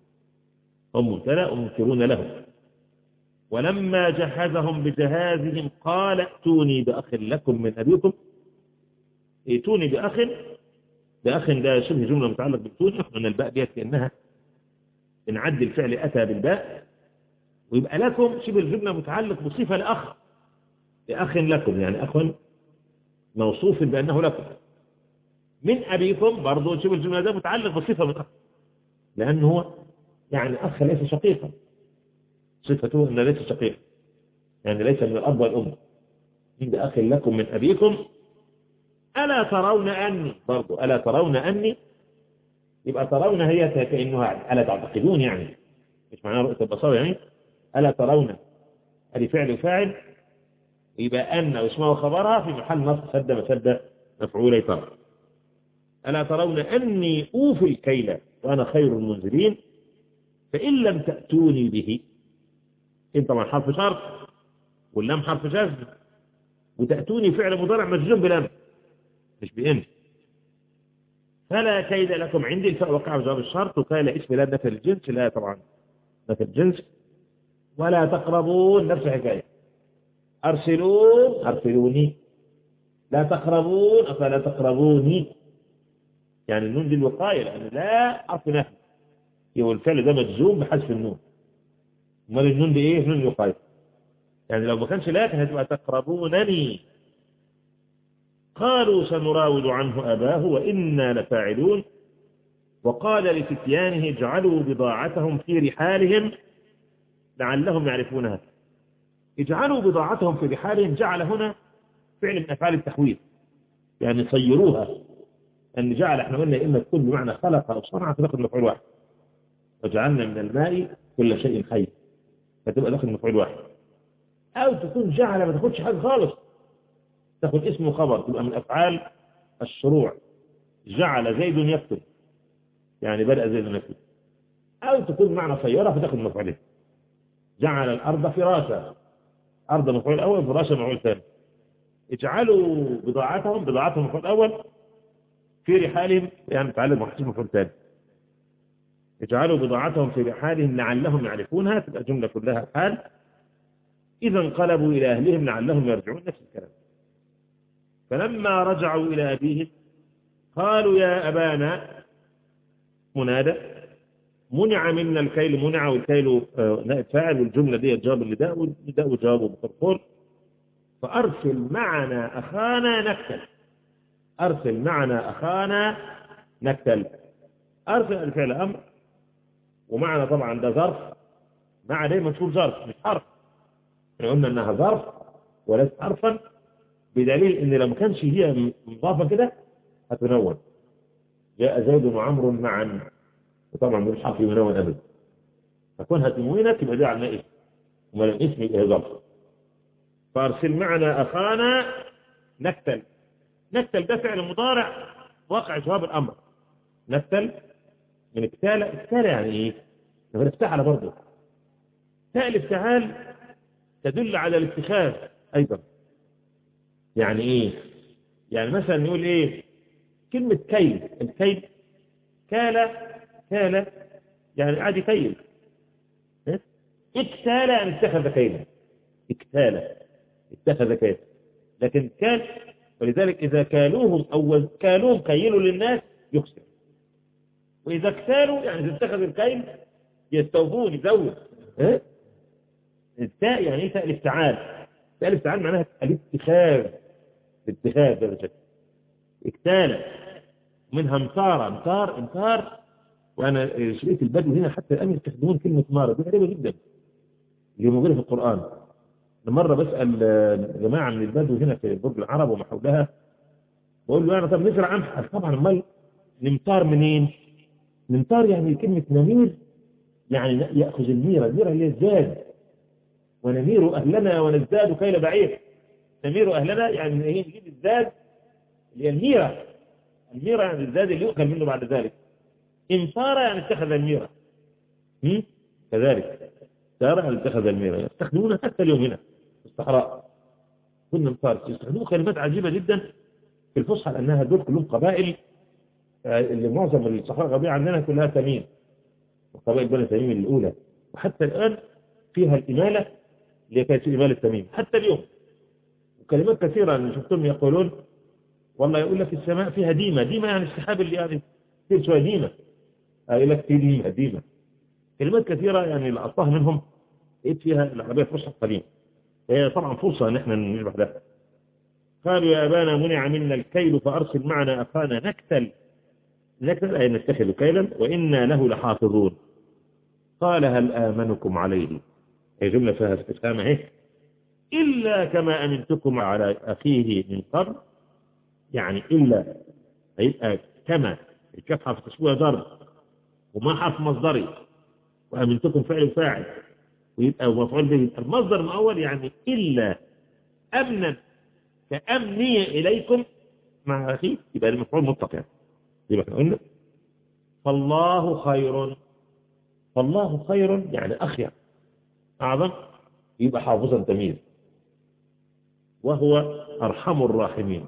هم مبتدا ومنكرون له. ولما جهزهم بجهازهم قال ائتوني باخ لكم من ابيكم. ائتوني باخ، باخ ده شبه جمله متعلق بائتوني، من الباء ديت كانها بنعدي الفعل اتى بالباء، ويبقى لكم شبه الجمله متعلق بصفه لاخ، لاخ لكم، يعني اخ موصوف بانه لكم. من ابيكم برضه شبه الجمله ده متعلق بصفه من اخ، لانه هو يعني اخ ليس شقيقا، صفته انه ليس شقيقا، يعني ليس من الاب والام. من اخ لكم من ابيكم الا ترون اني، برضه الا ترون اني، يبقى ترون هي كانها الا تعتقدون، يعني مش معناها رؤيه البصر، يعني الا ترون ادي فعل وفاعل، يبقى ان واسمها وخبرها في محل نصب سد مسد مفعولي ترى. الا ترون اني اوفي الكيل وانا خير المنزلين فان لم تاتوني به. ان طبعا حرف شرط واللام حرف جزم، وتاتوني فعل مضارع مجزوم بلام مش بان. فلا كيد لكم عندي، الفاء وقع بجواب الشرط، وكان اسم لا نفي الجنس، لا طبعا نفي الجنس. ولا تقربون نفس الحكايه، ارسلون ارسلوني، لا تقربون افلا تقربوني، يعني النون دي الوقايه، لان لا حرف نفي، يبقى الفعل ده مجزوم بحذف النون. امال النون دي ايه؟ نون الوقايه، يعني لو ما كانش لا كانت هتبقى تقربونني. قالوا سنراود عنه اباه وانا لفاعلون. وقال لفتيانه اجعلوا بضاعتهم في رحالهم لعلهم يعرفونها. اجعلوا بضاعتهم في رحالهم، جعل هنا فعل من افعال التحويل، يعني صيروها. ان جعل احنا قلنا اما تكون بمعنى خلق او صنع فتاخذ مفعول واحد، وجعلنا من الماء كل شيء حي فتبقى داخل مفعول واحد، او تكون جعل ما تاخدش حاجه خالص، تاخد اسم وخبر، تبقى من افعال الشروع. جعل زيد يكتب، يعني بدأ زيد يكتب. او تكون معنى صيرة فتاخد مفعولين. جعل الارض فراشا، ارض مفعول اول، فراشا مفعول ثاني. اجعلوا بضاعتهم، بضاعتهم مفعول اول، في رحالهم يعني متعلم محسوب مفعول ثاني. اجعلوا بضاعتهم في رحالهم لعلهم يعرفونها، تبقى الجمله كلها حال. اذا انقلبوا الى اهلهم لعلهم يرجعون، نفس الكلام. فلما رجعوا الى ابيهم قالوا يا ابانا، منادى، منع منا الكيل، منع والكيل نائب فاعل، والجمله دي جواب النداء، والنداء وجوابه مفعول. فارسل معنا اخانا نكتل، ارسل معنا اخانا نكتل. ارسل الفعل امر، ومعنى طبعا ده ظرف، مع دايما تقول ظرف مش حرف، احنا قلنا انها ظرف وليس حرفا، بدليل ان لو ما كانش هي مضافه كده هتنون. جاء زيد وعمر معا، وطبعا مش حرف ينون ابدا، فكونها تنوينك يبقى ده على اسم، وما لم اسم يبقى ظرف. فارسل معنا اخانا نكتل. نكتل ده فعل مضارع واقع جواب الامر. نكتل من اكتال. اكتال يعني ايه؟ غير افتعل برضه. تاء الافتعال تدل على الاتخاذ ايضا. يعني ايه؟ يعني مثلا نقول ايه؟ كلمة كيل. الكيل كال كال يعني عادي كيل. اكتال يعني اتخذ كيلا. اكتال اتخذ كيلا. لكن كال، ولذلك إذا كالوهم أو كالوهم كيلوا للناس يخسر، وإذا اكتالوا يعني إذا اتخذ الكيل يستوفون يزود. التاء يعني ايه؟ تاء الافتعال. تاء الافتعال معناها الاتخاذ. الاتخاذ ده بشكل اكتال. منها امتار. امتار امتار وانا شريت البدو هنا حتى الان يستخدمون كلمه مار. دي غريبه جدا اللي موجوده في القران. مره بسال جماعه من البدو هنا في برج العرب وما حولها، بقول له انا طب نزرع قمح؟ طبعا امال نمتار منين؟ نمتار يعني كلمه نمير، يعني ياخذ الميره. الميره اللي هي الزاد. ونمير اهلنا ونزداد كيل بعير. نمير اهلنا يعني هي نجيب الزاد اللي هي الميره. الميره يعني الزاد اللي يؤكل منه بعد ذلك. امتار يعني اتخذ الميره. كذلك سار يعني اتخذ الميره. يستخدمونها حتى اليوم هنا في الصحراء. كنا امتار يستخدموا كلمات عجيبه جدا في الفصحى، لانها دول كلهم قبائل اللي معظم الصحراء الغربيه عندنا كلها تميم، وقبائل بني تميم الاولى، وحتى الان فيها الاماله اللي كانت اماله تميم حتى اليوم. وكلمات كثيره اللي شفتهم يقولون والله يقول لك السماء فيها ديمه. ديمه يعني السحاب اللي يعني كثير شويه ديمه. يقول لك في ديمه ديمه. كلمات كثيره يعني لقطها منهم لقيت فيها العربيه فرصه قليله. هي طبعا فرصه ان احنا نشبه ده. قالوا يا ابانا منع منا الكيل فارسل معنا اخانا نكتل. نكتل اي نتخذ كيلا وانا له لحافظون. قال هل امنكم عليه؟ هي جمله فيها استفهام اهي. الا كما امنتكم على اخيه من قبل. يعني الا هيبقى كما. الكاف حرف تشبيه ضرب وما حرف مصدري، وامنتكم فعل فاعل ويبقى مفعول به. المصدر الاول يعني الا امنا كامني اليكم مع اخيه، يبقى المفعول مطلق. يعني يبقى احنا قلنا فالله خير. فالله خير يعني اخير اعظم، يبقى حافظا تمييز، وهو ارحم الراحمين.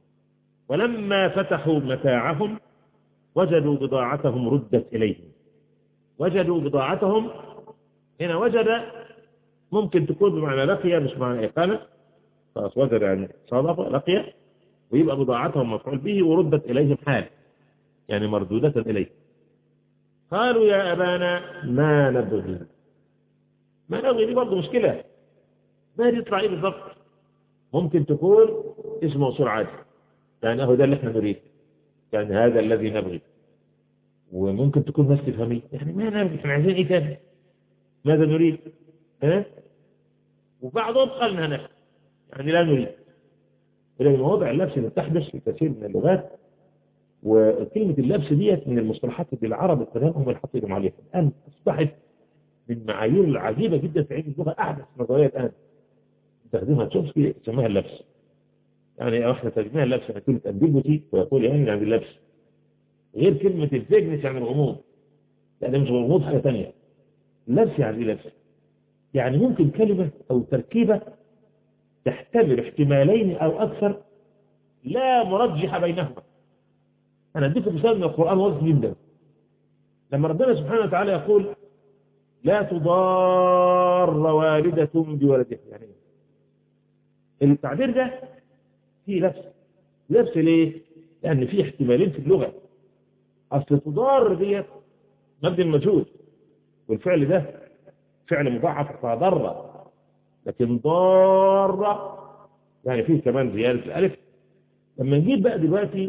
ولما فتحوا متاعهم وجدوا بضاعتهم ردت اليهم. وجدوا بضاعتهم هنا وجد ممكن تكون بمعنى لقي مش معنى إقامة. خلاص وجد يعني صادف لقي، ويبقى بضاعتهم مفعول به وردت إليهم حال يعني مردودة إليه. قالوا يا أبانا ما نبغي. ما نبغي دي برضه مشكلة. ما دي يطلع إيه بالضبط؟ ممكن تكون اسم موصول عادي يعني هو ده اللي احنا نريد، يعني هذا الذي نبغي. وممكن تكون ما استفهامية يعني ما نبغي احنا عايزين ايه تاني؟ ماذا نريد؟ ها؟ وبعضهم قال انها نفس يعني لا نريد. ولكن مواضع اللبس اللي تحدث في كثير من اللغات، وكلمة اللبس ديت من المصطلحات اللي العرب القدام هم اللي حطيتهم عليها. الآن أصبحت من معايير العجيبة جدا في علم اللغة. أحدث نظرية الآن تستخدمها تشوفسكي يسميها اللبس. يعني احنا ترجمها اللبس يعني كلمة أمبيجوتي ويقول يعني عن اللبس، غير كلمة الفيجنس يعني الغموض. يعني مش غموض حاجة ثانية. اللبس يعني ايه لبس؟ يعني ممكن كلمة أو تركيبة تحتمل احتمالين أو أكثر لا مرجح بينهما. أنا أديك مثال من القرآن واضح جدا. لما ربنا سبحانه وتعالى يقول لا تضار والدة بولدها، يعني التعبير ده فيه لبس. لبس ليه؟ لأن فيه احتمالين في اللغة. أصل تضار ديت مبني المجهول، والفعل ده فعل مضاعف فضر، لكن ضارة يعني فيه كمان زيادة الألف. لما نجيب بقى دلوقتي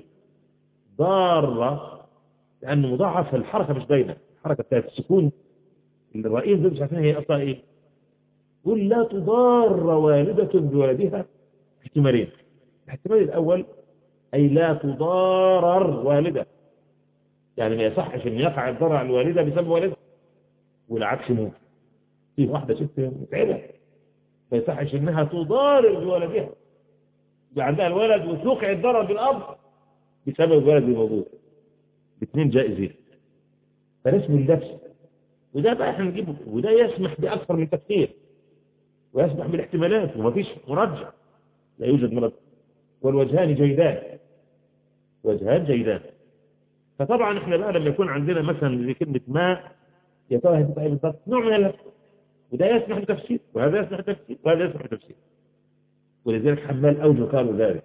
ضارة لأنه مضاعف الحركة مش باينة، الحركة بتاعت السكون الرئيس ده مش عارفين هي أصلا إيه. قل لا تضار والدة بولدها احتمالين. الاحتمال الأول أي لا تضارر والدة، يعني ما يصحش أن يقع الضرر على الوالدة بسبب والدها، والعكس ممكن. في واحدة ست متعبة ما يصحش أنها تضارر بولدها، يبقى عندها الولد وتوقع الضرر بالأب بسبب الولد الموجود، الاثنين جائزين. فنسب النفس، وده بقى احنا نجيبه، وده يسمح بأكثر من تفسير ويسمح بالاحتمالات ومفيش مرجع، لا يوجد مرجع، والوجهان جيدان، وجهان جيدان. فطبعا احنا بقى لما يكون عندنا مثلا زي كلمة ماء، يا ترى هتبقى ايه بالضبط؟ نوع من اللفظ، وده يسمح بتفسير وهذا يسمح بتفسير وهذا يسمح بتفسير، ولذلك حمال أوجه قالوا ذلك.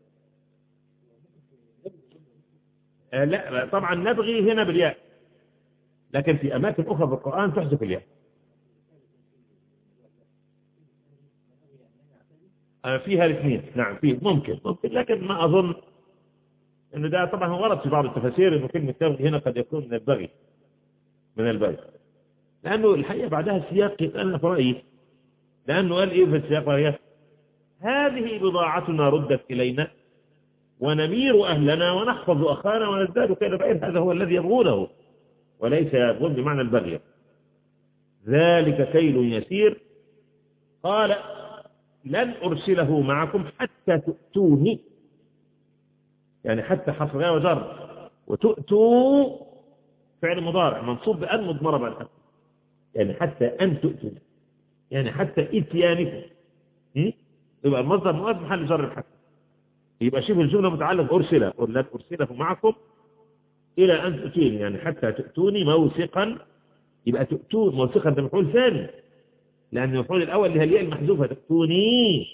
آه لا طبعا نبغي هنا بالياء، لكن في أماكن أخرى في القرآن تحذف الياء. آه فيها الاثنين، نعم فيه ممكن ممكن، لكن ما أظن أن ده طبعا ورد في بعض التفاسير أنه كلمة تبغي هنا قد يكون من البغي، من البغي، لأنه الحقيقة بعدها السياق أنا في رأيي، لأنه قال إيه في السياق رأيه؟ هذه بضاعتنا ردت إلينا ونمير أهلنا ونحفظ أخانا ونزداد كيل بعير، هذا هو الذي يبغونه، وليس يبغون بمعنى البغي. ذلك كيل يسير. قال لن أرسله معكم حتى تؤتوني، يعني حتى حرف غير وجر، وتؤتوا فعل مضارع منصوب بأن مضمرة بعد حتى، يعني حتى أن تؤتوا، يعني حتى إتيانكم، يبقى المصدر مؤدى محل جر حتى، يبقى شبه الجملة متعلق أرسله، قل لن أرسله معكم إلى أن تؤتوني، يعني حتى تؤتوني موثقا، يبقى تؤتون موثقا ده مفعول ثاني، لأن المفعول الأول اللي هي الياء المحذوفة تؤتوني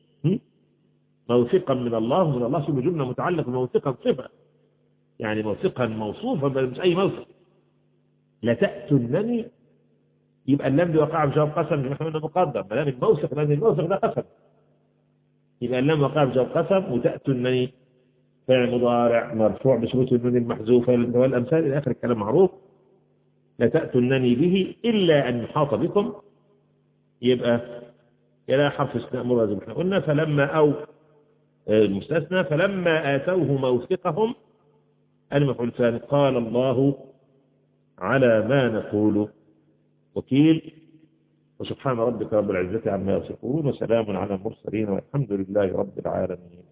موثقا من الله، من الله شبه جملة متعلق موثقا صفة، يعني موثقا موصوفا بل مش أي موثق. لا تأتونني، يبقى اللام دي وقع بجواب قسم نحن مقدم، ما دام الموثق لأن الموثق ده قسم، يبقى اللام وقع بجواب قسم، وتأتونني فعل مضارع مرفوع بثبوت النون المحذوفة والأمثال إلى آخر الكلام معروف. لا تأتونني به إلا أن يحاط بكم، يبقى إلى حرف استثناء مراد احنا قلنا، فلما أو المستثنى فلما آتوه موثقهم المفعول الثاني. قال الله على ما نقول وكيل، وسبحان ربك رب العزة عما يصفون وسلام على المرسلين والحمد لله رب العالمين.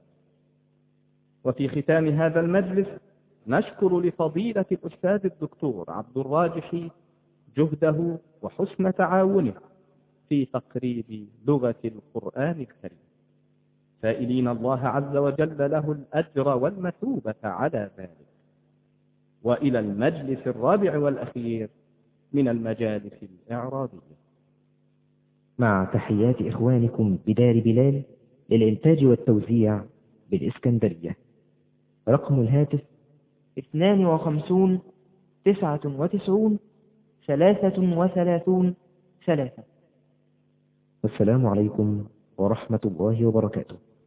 وفي ختام هذا المجلس نشكر لفضيلة الأستاذ الدكتور عبد الراجح جهده وحسن تعاونه في تقريب لغة القرآن الكريم، سائلين الله عز وجل له الأجر والمثوبة على ذلك. وإلى المجلس الرابع والأخير من المجالس الإعرابية، مع تحيات إخوانكم بدار بلال للإنتاج والتوزيع بالإسكندرية. رقم الهاتف اثنان وخمسون تسعة وتسعون ثلاثة وثلاثون ثلاثة. والسلام عليكم ورحمة الله وبركاته.